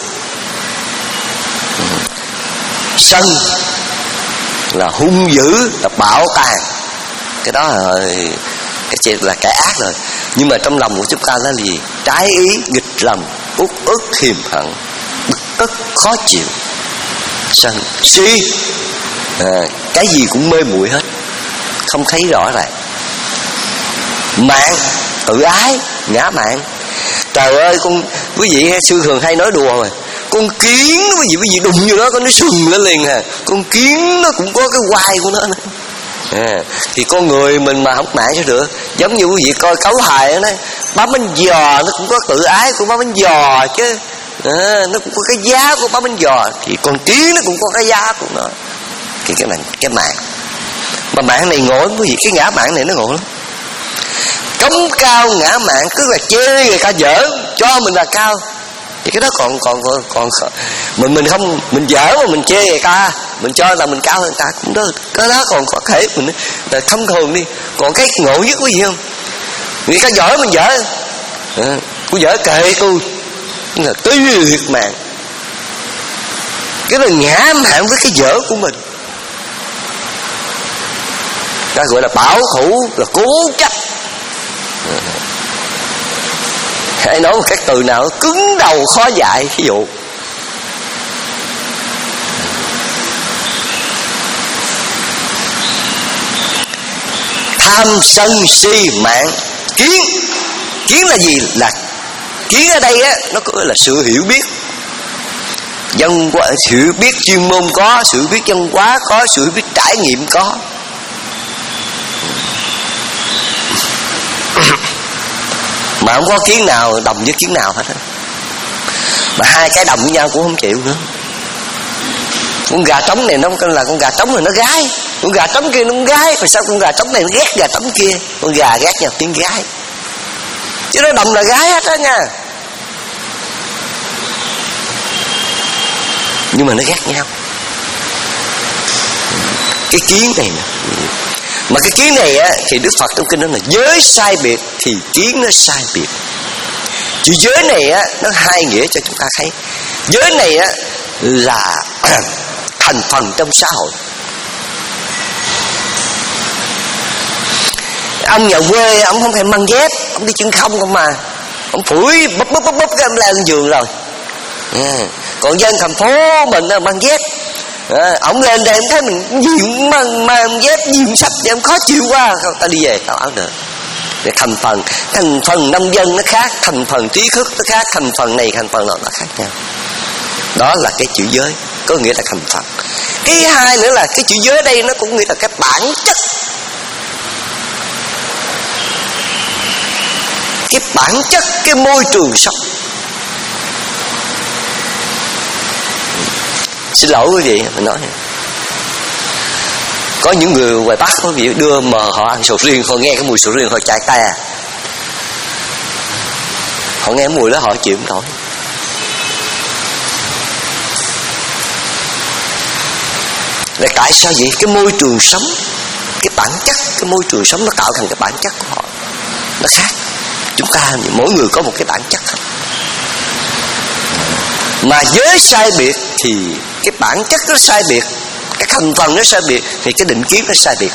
Sân là hung dữ, là bạo tàn, cái đó là cái chuyện là cái ác rồi. Nhưng mà trong lòng của chúng ta là gì? Trái ý, nghịch lòng, uất ức, hiềm hận, bực tức, khó chịu. Sân. Si à, cái gì cũng mê muội hết, không thấy rõ ràng. Mạng, tự ái, ngã mạn. Trời ơi, con quý vị xưa thường hay nói đùa mà, con kiến nó quý vị quý vị đụng vô đó nó sừng lên liền à. Con kiến nó cũng có cái quai của nó nữa. À, thì con người mình mà không mạng sao được. Giống như quý vị coi cấu hài đó, bám bánh giò nó cũng có tự ái của bám bánh giò chứ. À, nó cũng có cái giá của bám bánh giò, thì con kiến nó cũng có cái giá của nó. Thì cái này cái mạng. Mà mạng này ngộ lắm quý vị, cái ngã mạng này nó ngộ lắm. Cống cao ngã mạng cứ là chê người ta dở, cho mình là cao. Thì cái đó còn còn còn, còn mình mình không mình dở mà mình chê người ta, mình cho là mình cao hơn người ta cũng đó, cái đó còn có thể mình là thông thường đi. Còn cái ngộ nhất quý vị không, người ta giỏi mình dở, à, tôi dở kệ tôi, là tùy liệt mạng. Cái là ngã mạng với cái dở của mình, ta gọi là bảo thủ, là cố chấp. Hãy nói một cái từ nào cứng đầu khó dạy. Ví dụ tham sân si mạng kiến. Kiến là gì? Là kiến ở đây á, nó có là sự hiểu biết dân hóa, sự hiểu biết chuyên môn có, sự hiểu biết văn hóa có, sự hiểu biết trải nghiệm có. Mà không có kiến nào đồng với kiến nào hết á. Mà hai cái đồng với nhau cũng không chịu nữa. Con gà trống này nó là con gà trống rồi nó gái, con gà trống kia nó cũng gái. Mà sao con gà trống này nó ghét gà trống kia? Con gà ghét nhau tiếng gái, chứ nó đồng là gái hết á nha. Nhưng mà nó ghét nhau. Cái kiến này nè. Mà cái kiến này á, thì Đức Phật trong kinh đó là giới sai biệt thì kiến nó sai biệt. Chữ giới này á, nó hai nghĩa cho chúng ta thấy. Giới này á là thành phần trong xã hội. Ông nhà quê ông không thèm mang dép, ông đi chân không không mà, ông phủi búp búp búp búp cái ông leo lên giường rồi. À, còn dân thành phố mình mang dép, à, ông lên đây em thấy mình nhiều mang mang dép nhiều sách em khó chịu quá, không ta đi về tao áo được. Để thành phần thành phần nông dân nó khác, thành phần trí thức nó khác, thành phần này thành phần nọ nó khác nhau. Đó là cái chữ giới, có nghĩa là thành phần. Cái hai nữa là cái chữ giới đây nó cũng nghĩa là cái bản chất, cái bản chất cái môi trường sống. Xin lỗi quý vị mình nói, có những người ngoài Bắc quý vị đưa mà họ ăn sầu riêng, họ nghe cái mùi sầu riêng họ chạy tay à. Họ nghe cái mùi đó họ chịu không nổi. Là tại sao vậy? Cái môi trường sống, cái bản chất, cái môi trường sống nó tạo thành cái bản chất của họ nó khác. Chúng ta mỗi người có một cái bản chất không. Mà giới sai biệt thì cái bản chất nó sai biệt, cái thành phần nó sai biệt, thì cái định kiến nó sai biệt.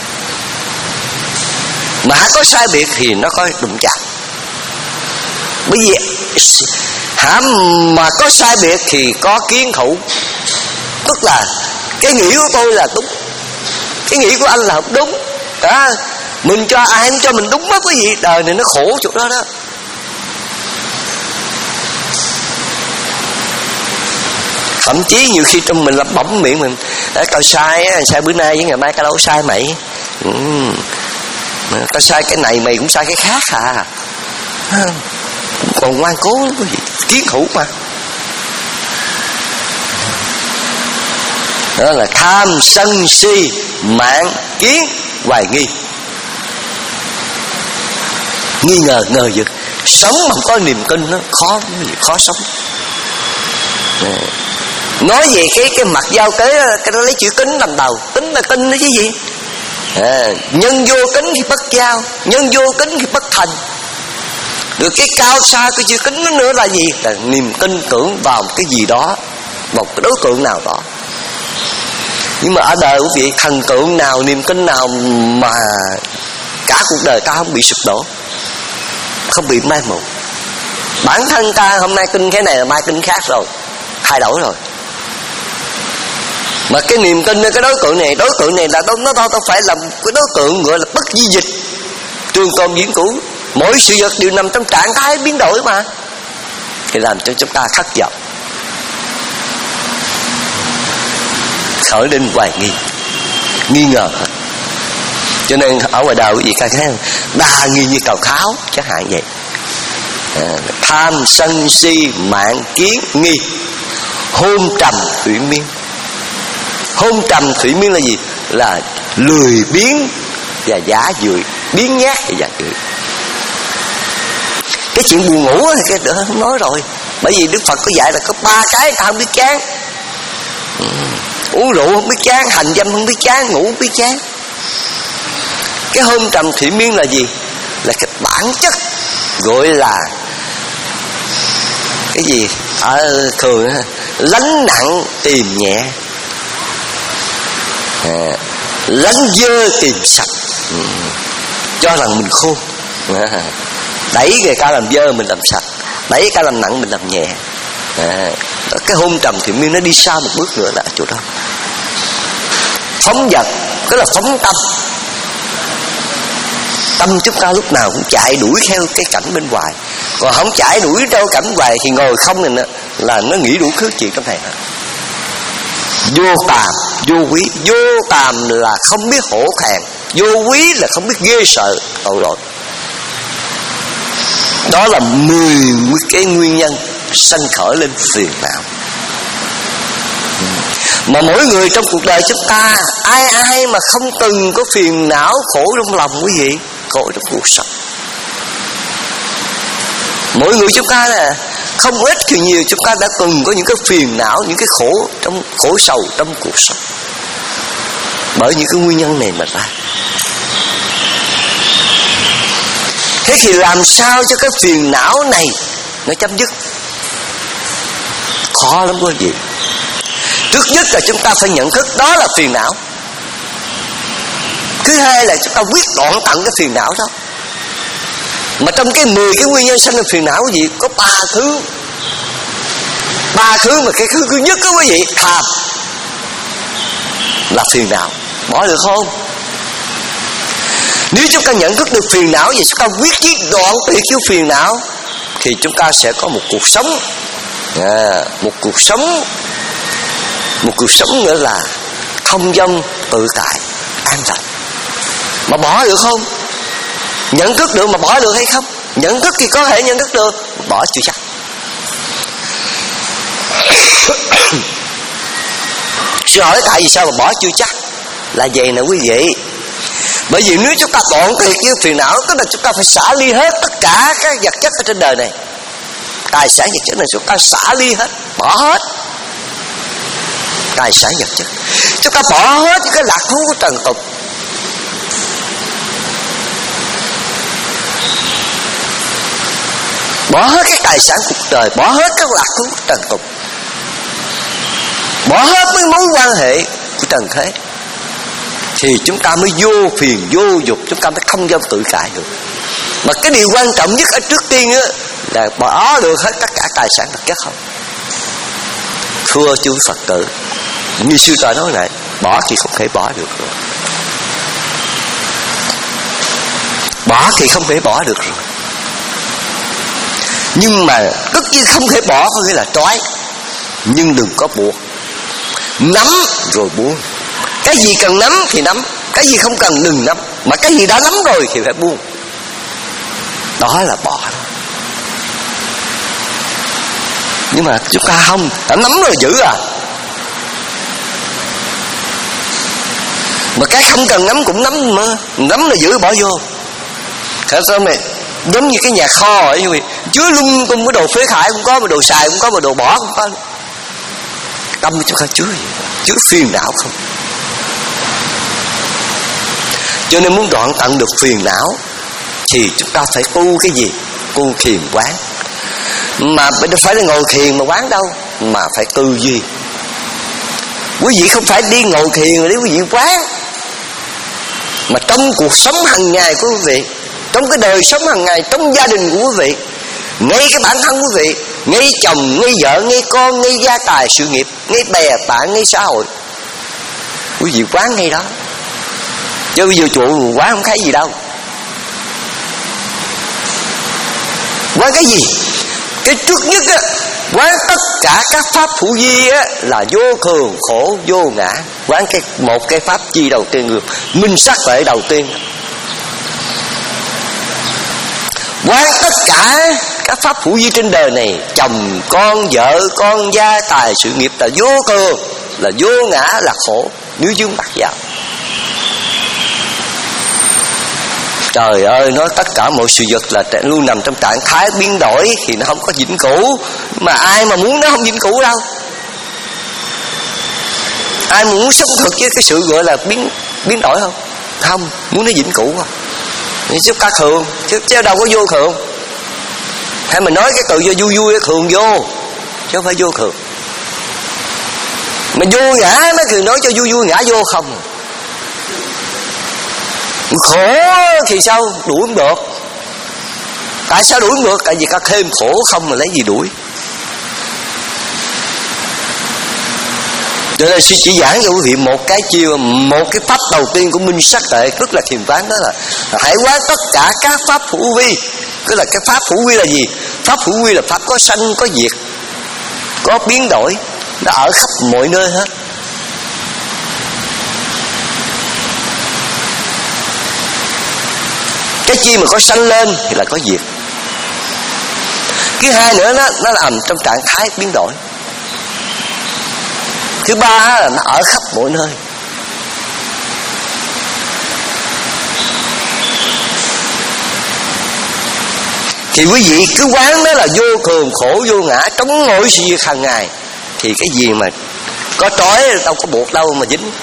Mà hả có sai biệt thì nó có đụng chạm. Bởi vì hả mà có sai biệt thì có kiến thủ. Tức là cái nghĩ của tôi là đúng, cái nghĩ của anh là không đúng. À, mình cho ai không cho mình đúng mất cái gì. Đời này nó khổ chỗ đó đó. Thậm chí nhiều khi trong mình lẩm bẩm miệng mình, tao sai á, sai bữa nay với ngày mai tao đâu sai mày. Ừ. Tao sai cái này mày cũng sai cái khác à. Còn ngoan cố lắm quý vị, kiến thủ mà. Đó là tham sân si mạn kiến hoài nghi. Nghi ngờ ngờ vực. Sống mà không có niềm tin nó khó khó sống. Nói về cái cái mặt giao tế, cái đó lấy chữ kính làm đầu. Kính là tin đó chứ gì. À, nhân vô kính thì bất giao, nhân vô kính thì bất thành. Được cái cao xa cái chữ kính nó nữa là gì? Là niềm tin tưởng vào một cái gì đó, một cái đối tượng nào đó. Nhưng mà ở đời quý vị, thần tượng nào, niềm tin nào mà cả cuộc đời ta không bị sụp đổ, không bị mai một. Bản thân ta hôm nay tin cái này là mai tin khác rồi, thay đổi rồi. Mà cái niềm tin ở cái đối tượng này, đối tượng này là nó đâu phải là cái đối tượng gọi là bất di dịch, trường tồn diễn cũ, mỗi sự vật đều nằm trong trạng thái biến đổi mà, thì làm cho chúng ta thất vọng, khởi lên hoài nghi, nghi ngờ. Cho nên ở ngoài đời quý vị coi thấy không, đa nghi như cầu tháo chẳng hạn vậy. À, tham sân si mạn kiến nghi, hôn trầm thủy miên. Hôn trầm thủy miên là gì? Là lười biếng và giả dười, biếng nhác và giả dười. Cái chuyện buồn ngủ thì cái đó không nói rồi, bởi vì Đức Phật có dạy là có ba cái ta không biết chán. Ừ. Uống rượu không biết chán, hành dâm không biết chán, ngủ không biết chán. Cái hôn trầm thủy miên là gì? Là cái bản chất gọi là cái gì? Ở thường lánh nặng tìm nhẹ, à, lánh dơ tìm sạch. Ừ. Cho rằng mình khôn, à, đẩy người ta làm dơ mình làm sạch, đẩy cái làm nặng mình làm nhẹ. À, cái hôn trầm thủy miên nó đi xa một bước nữa là chỗ đó. Phóng dật tức là phóng tâm. Tâm chúng ta lúc nào cũng chạy đuổi theo cái cảnh bên ngoài, còn không chạy đuổi theo cảnh ngoài thì ngồi không này là nó nghĩ đủ thứ chuyện trong này. Vô tàm vô quý. Vô tàm là không biết hổ thẹn, vô quý là không biết ghê sợ tội lỗi. Đó là mười cái nguyên nhân sanh khởi lên phiền não. Mà mỗi người trong cuộc đời chúng ta, ai ai mà không từng có phiền não khổ trong lòng quý vị, khổ trong cuộc sống. Mỗi người chúng ta là không ít thì nhiều, chúng ta đã từng có những cái phiền não, những cái khổ trong khổ sầu trong cuộc sống, bởi những cái nguyên nhân này mà ra. Thế thì làm sao cho cái phiền não này nó chấm dứt? Khó lắm quý vị. Trước nhất là chúng ta phải nhận thức đó là phiền não. Thứ hai là chúng ta quyết đoạn tận cái phiền não đó. Mà trong cái mười cái nguyên nhân sanh ra phiền não quý vị, có ba thứ. Ba thứ mà cái thứ thứ nhất đó quý vị, tham là phiền não. Bỏ được không? Nếu chúng ta nhận thức được phiền não và chúng ta quyết chí đoạn tuyệt cái phiền não, thì chúng ta sẽ có một cuộc sống, à, một cuộc sống một cuộc sống nữa là thông dong tự tại an lành. Mà bỏ được không? Nhận thức được mà bỏ được hay không? Nhận thức thì có thể nhận thức được, bỏ chưa chắc. Sư hỏi tại vì sao mà bỏ chưa chắc? Là vậy nè quý vị. Bởi vì nếu chúng ta đoạn tuyệt với phiền não, tức là chúng ta phải xả ly hết tất cả các vật chất ở trên đời này. Tài sản vật chất này chúng ta xả ly hết, bỏ hết tài sản vật chất. Chúng ta bỏ hết những cái lạc thú của trần tục, bỏ hết các tài sản cuộc đời, bỏ hết các lạc thú của trần tục, bỏ hết mấy mối quan hệ của trần thế, thì chúng ta mới vô phiền vô dục, chúng ta mới không dám tự tại được. Mà cái điều quan trọng nhất ở trước tiên á là bỏ được hết tất cả tài sản vật chất không? Thưa chư Phật tử, như sư tọa nói này, bỏ thì không thể bỏ được rồi. Bỏ thì không thể bỏ được rồi. Nhưng mà tất nhiên không thể bỏ có nghĩa là trói, nhưng đừng có buộc. Nắm rồi buông. Cái gì cần nắm thì nắm, cái gì không cần đừng nắm. Mà cái gì đã nắm rồi thì phải buông. Đó là bỏ. Nhưng mà chúng ta không, đã nắm rồi giữ à. Mà cái không cần nắm cũng nắm mà, nắm là giữ bỏ vô. Thế sao này giống như cái nhà kho ấy, chứa lung tung cái đồ phế thải cũng có, mà đồ xài cũng có, mà đồ bỏ cũng có. Tâm của chúng ta chứa gì? Chứa phiền não không? Cho nên muốn đoạn tận được phiền não thì chúng ta phải tu cái gì? Tu thiền quán. Mà đâu phải là ngồi thiền mà quán đâu, mà phải tư duy. Quý vị không phải đi ngồi thiền để quý vị quán, mà trong cuộc sống hàng ngày của quý vị, trong cái đời sống hàng ngày, trong gia đình của quý vị, ngay cái bản thân quý vị, ngay chồng, ngay vợ, ngay con, ngay gia tài sự nghiệp, ngay bè bạn, ngay xã hội, Quý vị quán ngay đó, chứ bây giờ chùa quán không thấy gì đâu. Quán cái gì? Cái trước nhất á, quán tất cả các pháp hữu vi á là vô thường, khổ, vô ngã. Quán cái một cái pháp chi đầu tiên, người minh sắc tuệ đầu tiên. Quán tất cả các pháp hữu vi trên đời này, chồng, con, vợ, con, gia tài, sự nghiệp là vô thường, là vô ngã, là khổ, nếu dướng mắc vào. Trời ơi, nói tất cả mọi sự vật là luôn nằm trong trạng thái biến đổi thì nó không có vĩnh cửu. Mà ai mà muốn nó không vĩnh cửu đâu. Ai muốn sống thực với cái sự gọi là biến biến đổi không? Không, muốn nó vĩnh cửu không? Chứ cả thường, chứ, chứ đâu có vô thường. Hay mình nói cái từ vô vui vui thường vô, chứ không phải vô thường. Mà vô ngã nó thì nói cho vui vui ngã vô không. Khổ thì sao đuổi không được? Tại sao đuổi không được? Tại vì ta thêm khổ không mà lấy gì đuổi. Cho nên sư chỉ giảng cho quý vị một cái chiêu, một cái pháp đầu tiên của minh sắc tuệ, tức là thiền quán, đó là hãy quán tất cả các pháp hữu vi. Tức là cái pháp hữu vi là gì? Pháp hữu vi là pháp có sanh, có diệt, có biến đổi, nó ở khắp mọi nơi hết. Cái chi mà có sanh lên thì là có diệt. Thứ hai nữa nó nó nằm trong trạng thái biến đổi. Thứ ba là nó ở khắp mọi nơi. Thì quý vị cứ quán nó là vô thường, khổ, vô ngã trong mọi sự việc hàng ngày, thì cái gì mà có trói đâu có buộc đâu mà dính.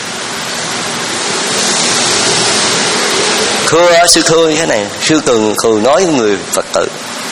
Thưa sư thưa như thế này, sư thường thường nói với người Phật tử,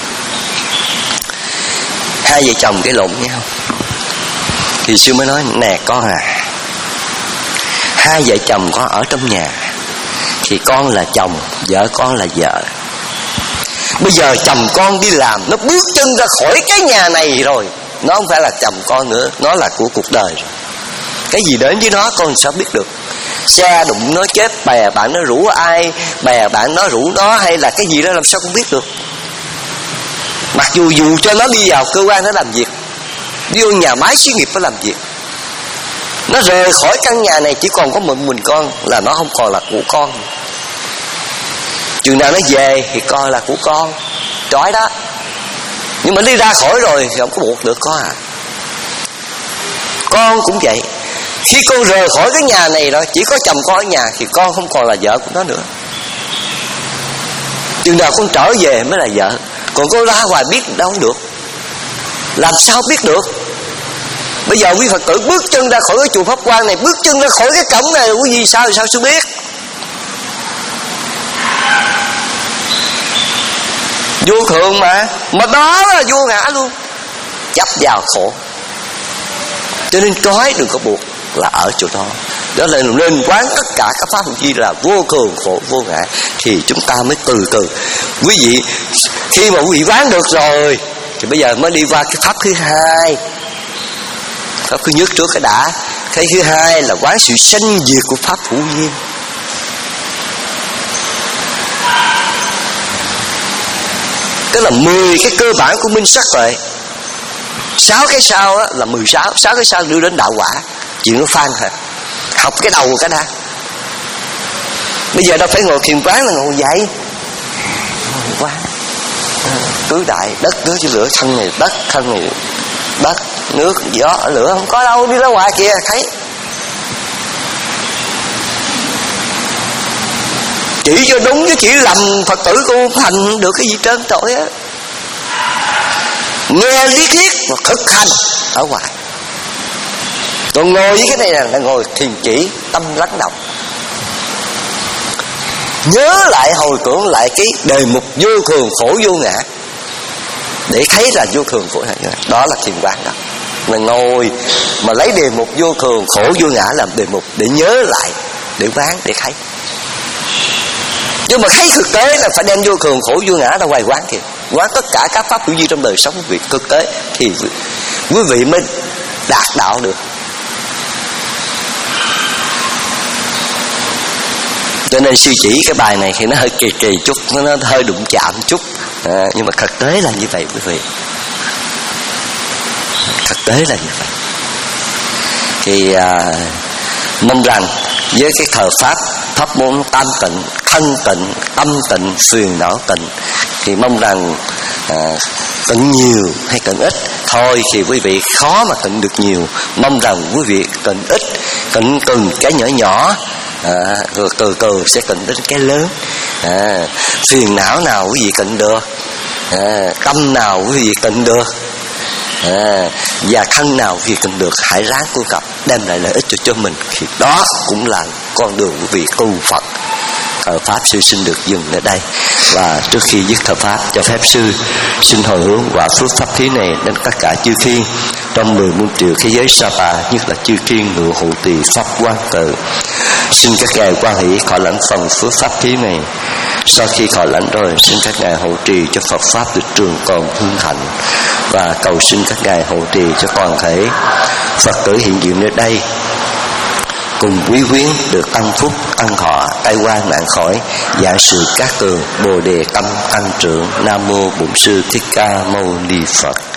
hai vợ chồng cái lộn nhau thì sư mới nói nè con à, hai vợ chồng con ở trong nhà thì con là chồng, vợ con là vợ. Bây giờ chồng con đi làm, nó bước chân ra khỏi cái nhà này rồi, nó không phải là chồng con nữa, nó là của cuộc đời rồi. Cái gì đến với nó con sao biết được? Xe đụng nó chết, bè bạn nó rủ ai, bè bạn nó rủ nó, hay là cái gì đó làm sao con biết được? Mặc dù dù cho nó đi vào cơ quan nó làm việc, đi vô nhà máy xí nghiệp nó làm việc, nó rời khỏi căn nhà này chỉ còn có một mình con, là nó không còn là của con. Chừng nào nó về thì coi là của con, trói đó. Nhưng mà đi ra khỏi rồi thì không có buộc được con à. Con cũng vậy. Khi con rời khỏi cái nhà này rồi, chỉ có chồng con ở nhà thì con không còn là vợ của nó nữa. Chừng nào con trở về mới là vợ. Còn con ra ngoài biết đâu được. Làm sao biết được? Bây giờ quý Phật tử bước chân ra khỏi cái chùa Pháp Quan này, bước chân ra khỏi cái cổng này, quý vị sao thì sao sư biết? Vô thường mà. Mà đó là vô ngã luôn. Chấp vào khổ. Cho nên trói đừng có buộc, là ở chỗ đó. Đó là nên quán tất cả các pháp hữu vi là vô thường, khổ, vô ngã, thì chúng ta mới từ từ. Quý vị khi mà quý vị quán được rồi thì bây giờ mới đi qua cái pháp thứ hai. Pháp thứ nhất trước cái đã. Cái thứ hai là quán sự sanh diệt của pháp hữu vi. Tức là mười cái cơ bản của minh sắc tuệ. Sáu cái sau á là mười sáu. Sáu cái sau đưa đến đạo quả. Chuyện nó phan hả? Học cái đầu cái đã. Bây giờ đâu phải ngồi thiền quán là ngồi dậy. Ngồi quán tứ đại, đất nước chứ lửa, thân này đất, thân này đất, nước, gió, lửa không có đâu, đi ra ngoài kìa thấy. Chỉ cho đúng chứ chỉ lầm Phật tử cô thành được cái gì trơn trọi á. Nghe lý thuyết và thực hành ở ngoài. Còn ngồi với cái này là ngồi thiền chỉ, tâm lắng động. Nhớ lại, hồi tưởng lại cái đề mục vô thường khổ vô ngã, để thấy là vô thường khổ ngã. Đó là thiền quán đó. Mà ngồi mà lấy đề mục vô thường khổ vô ngã làm đề mục để nhớ lại, để quán, để thấy. Nhưng mà thấy thực tế là phải đem vô thường khổ vô ngã ra ngoài quán kìa. Quán tất cả các pháp hữu vi trong đời sống của việc thực tế thì quý vị mới đạt đạo được. Cho nên sư chỉ cái bài này thì nó hơi kỳ kỳ chút, nó, nó hơi đụng chạm chút, à, nhưng mà thực tế là như vậy quý vị. Thực tế là như vậy. Thì à, mong rằng với cái thờ pháp pháp môn tam tịnh, thân tịnh, tâm tịnh, phiền não tịnh, thì mong rằng à, tịnh nhiều hay tịnh ít thôi thì quý vị khó mà tịnh được nhiều. Mong rằng quý vị tịnh ít, tịnh từng cái nhỏ nhỏ, à, rồi từ từ sẽ tịnh đến cái lớn. À, phiền não nào quý vị tịnh được, à, tâm nào quý vị tịnh được, à, và thân nào quý vị tịnh được, hãy ráng tu tập đem lại lợi ích cho cho mình, thì đó cũng là con đường quý vị tu Phật. Thờ pháp sư xin được dừng ở đây, và trước khi dứt thờ pháp cho phép sư xin hồi hướng quả phước pháp thí này đến tất cả chư thiên trong mười muôn triệu thế giới Sapa, nhất là chư thiên ngự hộ trì pháp quan tự. Xin các ngài quan hỷ thọ lãnh phần phước pháp thí này. Sau khi thọ lãnh rồi, xin các ngài hộ trì cho Phật pháp được trường tồn hưng hạnh, và cầu xin các ngài hộ trì cho toàn thể Phật tử hiện diện nơi đây cùng quý quyến được ăn phúc, ăn thọ, tai qua nạn khỏi, giả sự cát tường, bồ đề tâm tăng trưởng. Nam mô Bổn Sư Thích Ca Mâu Ni Phật.